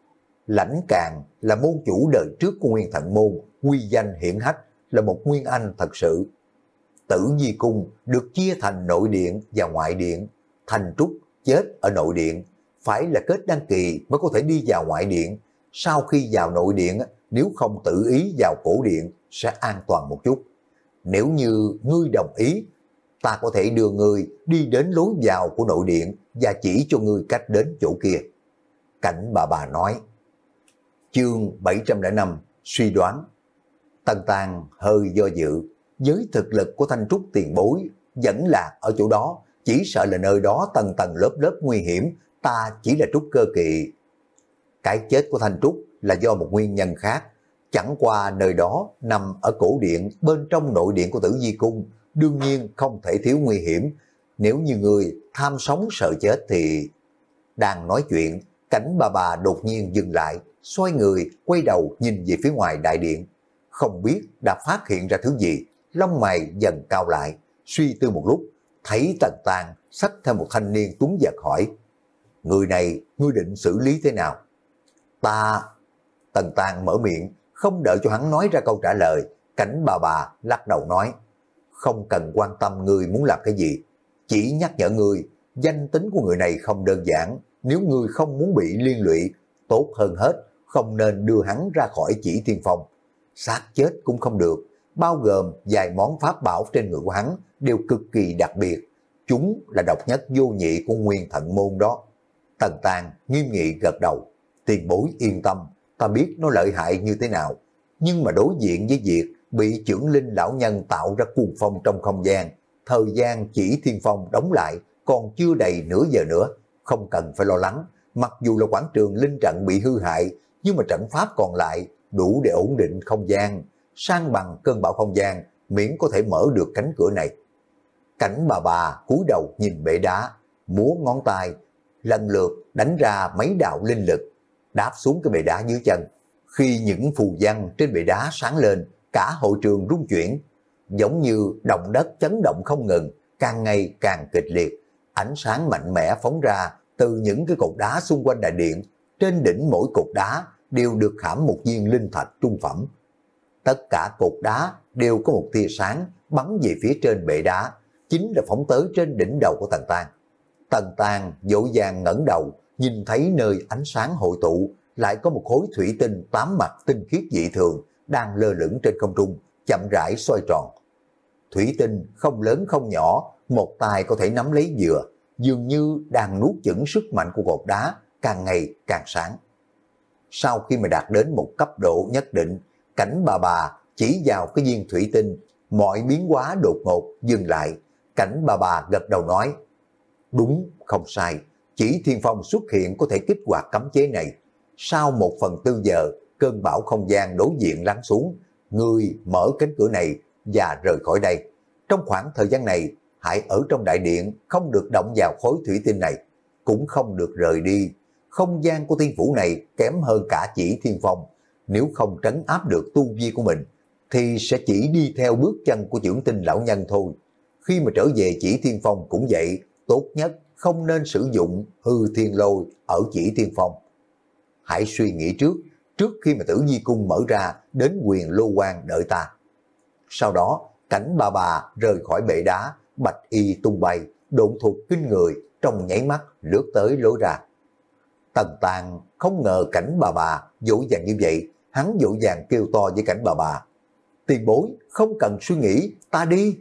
Lãnh Càng là môn chủ đời trước của Nguyên Thận Môn, uy danh hiển hách, là một Nguyên Anh thật sự. Tử Di Cung được chia thành nội điện và ngoại điện. Thành Trúc chết ở nội điện, phải là kết đăng kỳ mới có thể đi vào ngoại điện. Sau khi vào nội điện, nếu không tự ý vào cổ điện sẽ an toàn một chút. Nếu như ngươi đồng ý, ta có thể đưa ngươi đi đến lối vào của nội điện và chỉ cho ngươi cách đến chỗ kia. Cảnh Bà Bà nói. Chương bảy trăm lẻ năm suy đoán. Tần Tang hơi do dự, với thực lực của Thanh Trúc tiền bối vẫn là ở chỗ đó, chỉ sợ là nơi đó tầng tầng lớp lớp nguy hiểm, ta chỉ là trúc cơ kỳ. Cái chết của Thanh Trúc là do một nguyên nhân khác, chẳng qua nơi đó nằm ở cổ điện bên trong nội điện của Tử Di Cung, đương nhiên không thể thiếu nguy hiểm. Nếu như người tham sống sợ chết thì... Đang nói chuyện, Cảnh Bà Bà đột nhiên dừng lại, xoay người quay đầu nhìn về phía ngoài đại điện. Không biết đã phát hiện ra thứ gì, lông mày dần cao lại, suy tư một lúc, thấy Tần Tang xách theo một thanh niên tuấn giật hỏi, người này ngươi định xử lý thế nào? Ta... Tần Tang mở miệng, không đợi cho hắn nói ra câu trả lời, Cảnh Bà Bà lắc đầu nói, không cần quan tâm ngươi muốn làm cái gì, chỉ nhắc nhở ngươi, danh tính của người này không đơn giản, nếu ngươi không muốn bị liên lụy, tốt hơn hết không nên đưa hắn ra khỏi Chỉ Thiên Phong. Xác chết cũng không được, bao gồm vài món pháp bảo trên người của hắn đều cực kỳ đặc biệt, chúng là độc nhất vô nhị của Nguyên Thận Môn đó. Tần Tang nghiêm nghị gật đầu, tiền bối yên tâm, ta biết nó lợi hại như thế nào, nhưng mà đối diện với việc bị chưởng linh lão nhân tạo ra cuồng phong trong không gian. Thời gian chỉ thiên phong đóng lại còn chưa đầy nửa giờ nữa, không cần phải lo lắng. Mặc dù là quảng trường linh trận bị hư hại, nhưng mà trận pháp còn lại đủ để ổn định không gian, san bằng cơn bão không gian, miễn có thể mở được cánh cửa này. Cảnh bà bà cúi đầu nhìn bệ đá, múa ngón tay, lần lượt đánh ra mấy đạo linh lực, đáp xuống cái bệ đá dưới chân. Khi những phù văn trên bệ đá sáng lên, cả hội trường rung chuyển, giống như động đất chấn động không ngừng, càng ngày càng kịch liệt. Ánh sáng mạnh mẽ phóng ra từ những cái cột đá xung quanh đại điện, trên đỉnh mỗi cột đá đều được khảm một viên linh thạch trung phẩm. Tất cả cột đá đều có một tia sáng bắn về phía trên bệ đá, chính là phóng tới trên đỉnh đầu của Tần Tang. Tần Tang dỗ dàng ngẩng đầu, nhìn thấy nơi ánh sáng hội tụ, lại có một khối thủy tinh tám mặt tinh khiết dị thường đang lơ lửng trên không trung, chậm rãi xoay tròn. Thủy tinh không lớn không nhỏ, một tay có thể nắm lấy dừa, dường như đang nuốt chửng sức mạnh của cột đá, càng ngày càng sáng. Sau khi mà đạt đến một cấp độ nhất định, Cảnh bà bà chỉ vào cái viên thủy tinh, mọi biến hóa đột ngột dừng lại. Cảnh bà bà gật đầu nói, đúng, không sai, chỉ thiên phong xuất hiện có thể kích hoạt cấm chế này. Sau một phần tư giờ, cơn bão không gian đối diện lắng xuống, ngươi mở cánh cửa này và rời khỏi đây. Trong khoảng thời gian này, hãy ở trong đại điện, không được động vào khối thủy tinh này, cũng không được rời đi. Không gian của thiên phủ này kém hơn cả chỉ thiên phong, nếu không trấn áp được tu vi của mình, thì sẽ chỉ đi theo bước chân của dưỡng tinh lão nhân thôi. Khi mà trở về chỉ thiên phong cũng vậy, tốt nhất không nên sử dụng hư thiên lôi ở chỉ thiên phong. Hãy suy nghĩ trước, trước khi mà tử di cung mở ra, đến quyền lô quan đợi ta. Sau đó, Cảnh bà bà rời khỏi bệ đá, bạch y tung bay, độn thuật kinh người, trong nháy mắt lướt tới lối ra. Tần Tang không ngờ Cảnh bà bà dỗ dàng như vậy, hắn dỗ dàng kêu to với Cảnh bà bà, tiền bối không cần suy nghĩ, ta đi.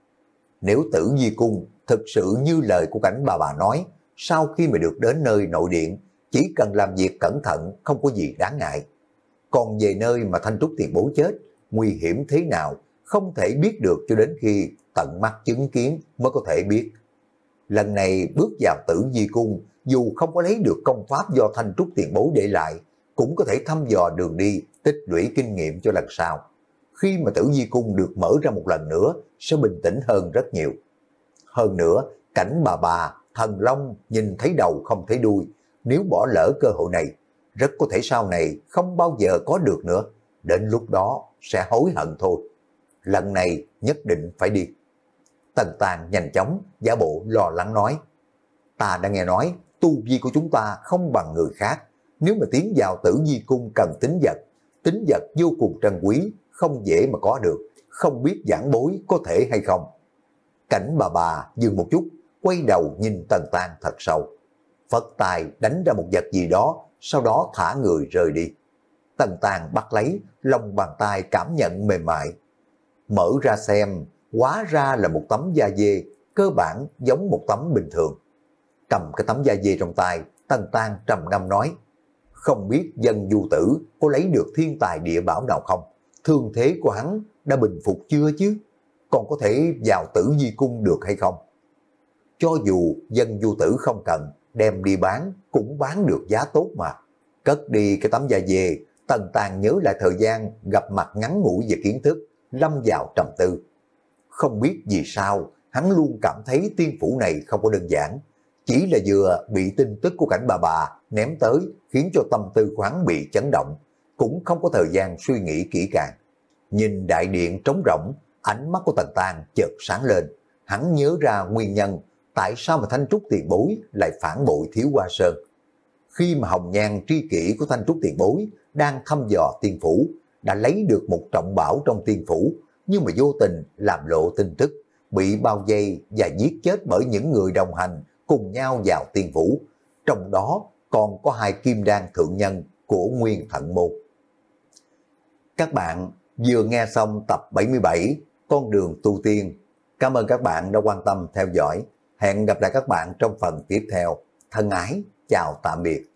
Nếu tử di cung thực sự như lời của Cảnh bà bà nói, sau khi mà được đến nơi nội điện, chỉ cần làm việc cẩn thận, không có gì đáng ngại. Còn về nơi mà Thanh Trúc tiền bối chết, nguy hiểm thế nào, không thể biết được cho đến khi tận mắt chứng kiến mới có thể biết. Lần này bước vào tử di cung, dù không có lấy được công pháp do Thanh Trúc tiền bối để lại, cũng có thể thăm dò đường đi, tích lũy kinh nghiệm cho lần sau. Khi mà tử di cung được mở ra một lần nữa, sẽ bình tĩnh hơn rất nhiều. Hơn nữa, Cảnh bà bà, thần long nhìn thấy đầu không thấy đuôi, nếu bỏ lỡ cơ hội này, rất có thể sau này không bao giờ có được nữa, đến lúc đó sẽ hối hận thôi. Lần này nhất định phải đi. Tần Tang nhanh chóng giả bộ lo lắng nói, ta đã nghe nói tu vi của chúng ta không bằng người khác, nếu mà tiến vào tử di cung cần tính vật, tính vật vô cùng trân quý, không dễ mà có được, không biết giảng bối có thể hay không. Cảnh bà bà dừng một chút, quay đầu nhìn Tần Tang thật sâu, phất tài đánh ra một vật gì đó, sau đó thả người rời đi. Tần Tang bắt lấy, lòng bàn tay cảm nhận mềm mại, mở ra xem, hóa ra là một tấm da dê, cơ bản giống một tấm bình thường. Cầm cái tấm da dê trong tay, Tần Tang trầm ngâm nói, không biết Dân Du Tử có lấy được thiên tài địa bảo nào không? Thương thế của hắn đã bình phục chưa chứ? Còn có thể vào tử di cung được hay không? Cho dù Dân Du Tử không cần, đem đi bán cũng bán được giá tốt mà. Cất đi cái tấm da dê, Tần Tang nhớ lại thời gian gặp mặt ngắn ngủi về kiến thức, lâm vào trầm tư. Không biết vì sao, hắn luôn cảm thấy tiên phủ này không có đơn giản. Chỉ là vừa bị tin tức của Cảnh bà bà ném tới, khiến cho tâm tư của hắn bị chấn động, cũng không có thời gian suy nghĩ kỹ càng. Nhìn đại điện trống rỗng, ánh mắt của Tần Tang chợt sáng lên. Hắn nhớ ra nguyên nhân tại sao mà Thanh Trúc tiền bối lại phản bội Thiếu Hoa Sơn. Khi mà hồng nhan tri kỷ của Thanh Trúc tiền bối đang thăm dò tiên phủ, đã lấy được một trọng bảo trong tiên phủ, nhưng mà vô tình làm lộ tin tức, bị bao vây và giết chết bởi những người đồng hành cùng nhau vào tiên phủ. Trong đó còn có hai kim đan thượng nhân của Nguyên Thận Môn. Các bạn vừa nghe xong tập bảy mươi bảy Con đường tu tiên. Cảm ơn các bạn đã quan tâm theo dõi. Hẹn gặp lại các bạn trong phần tiếp theo. Thân ái, chào tạm biệt.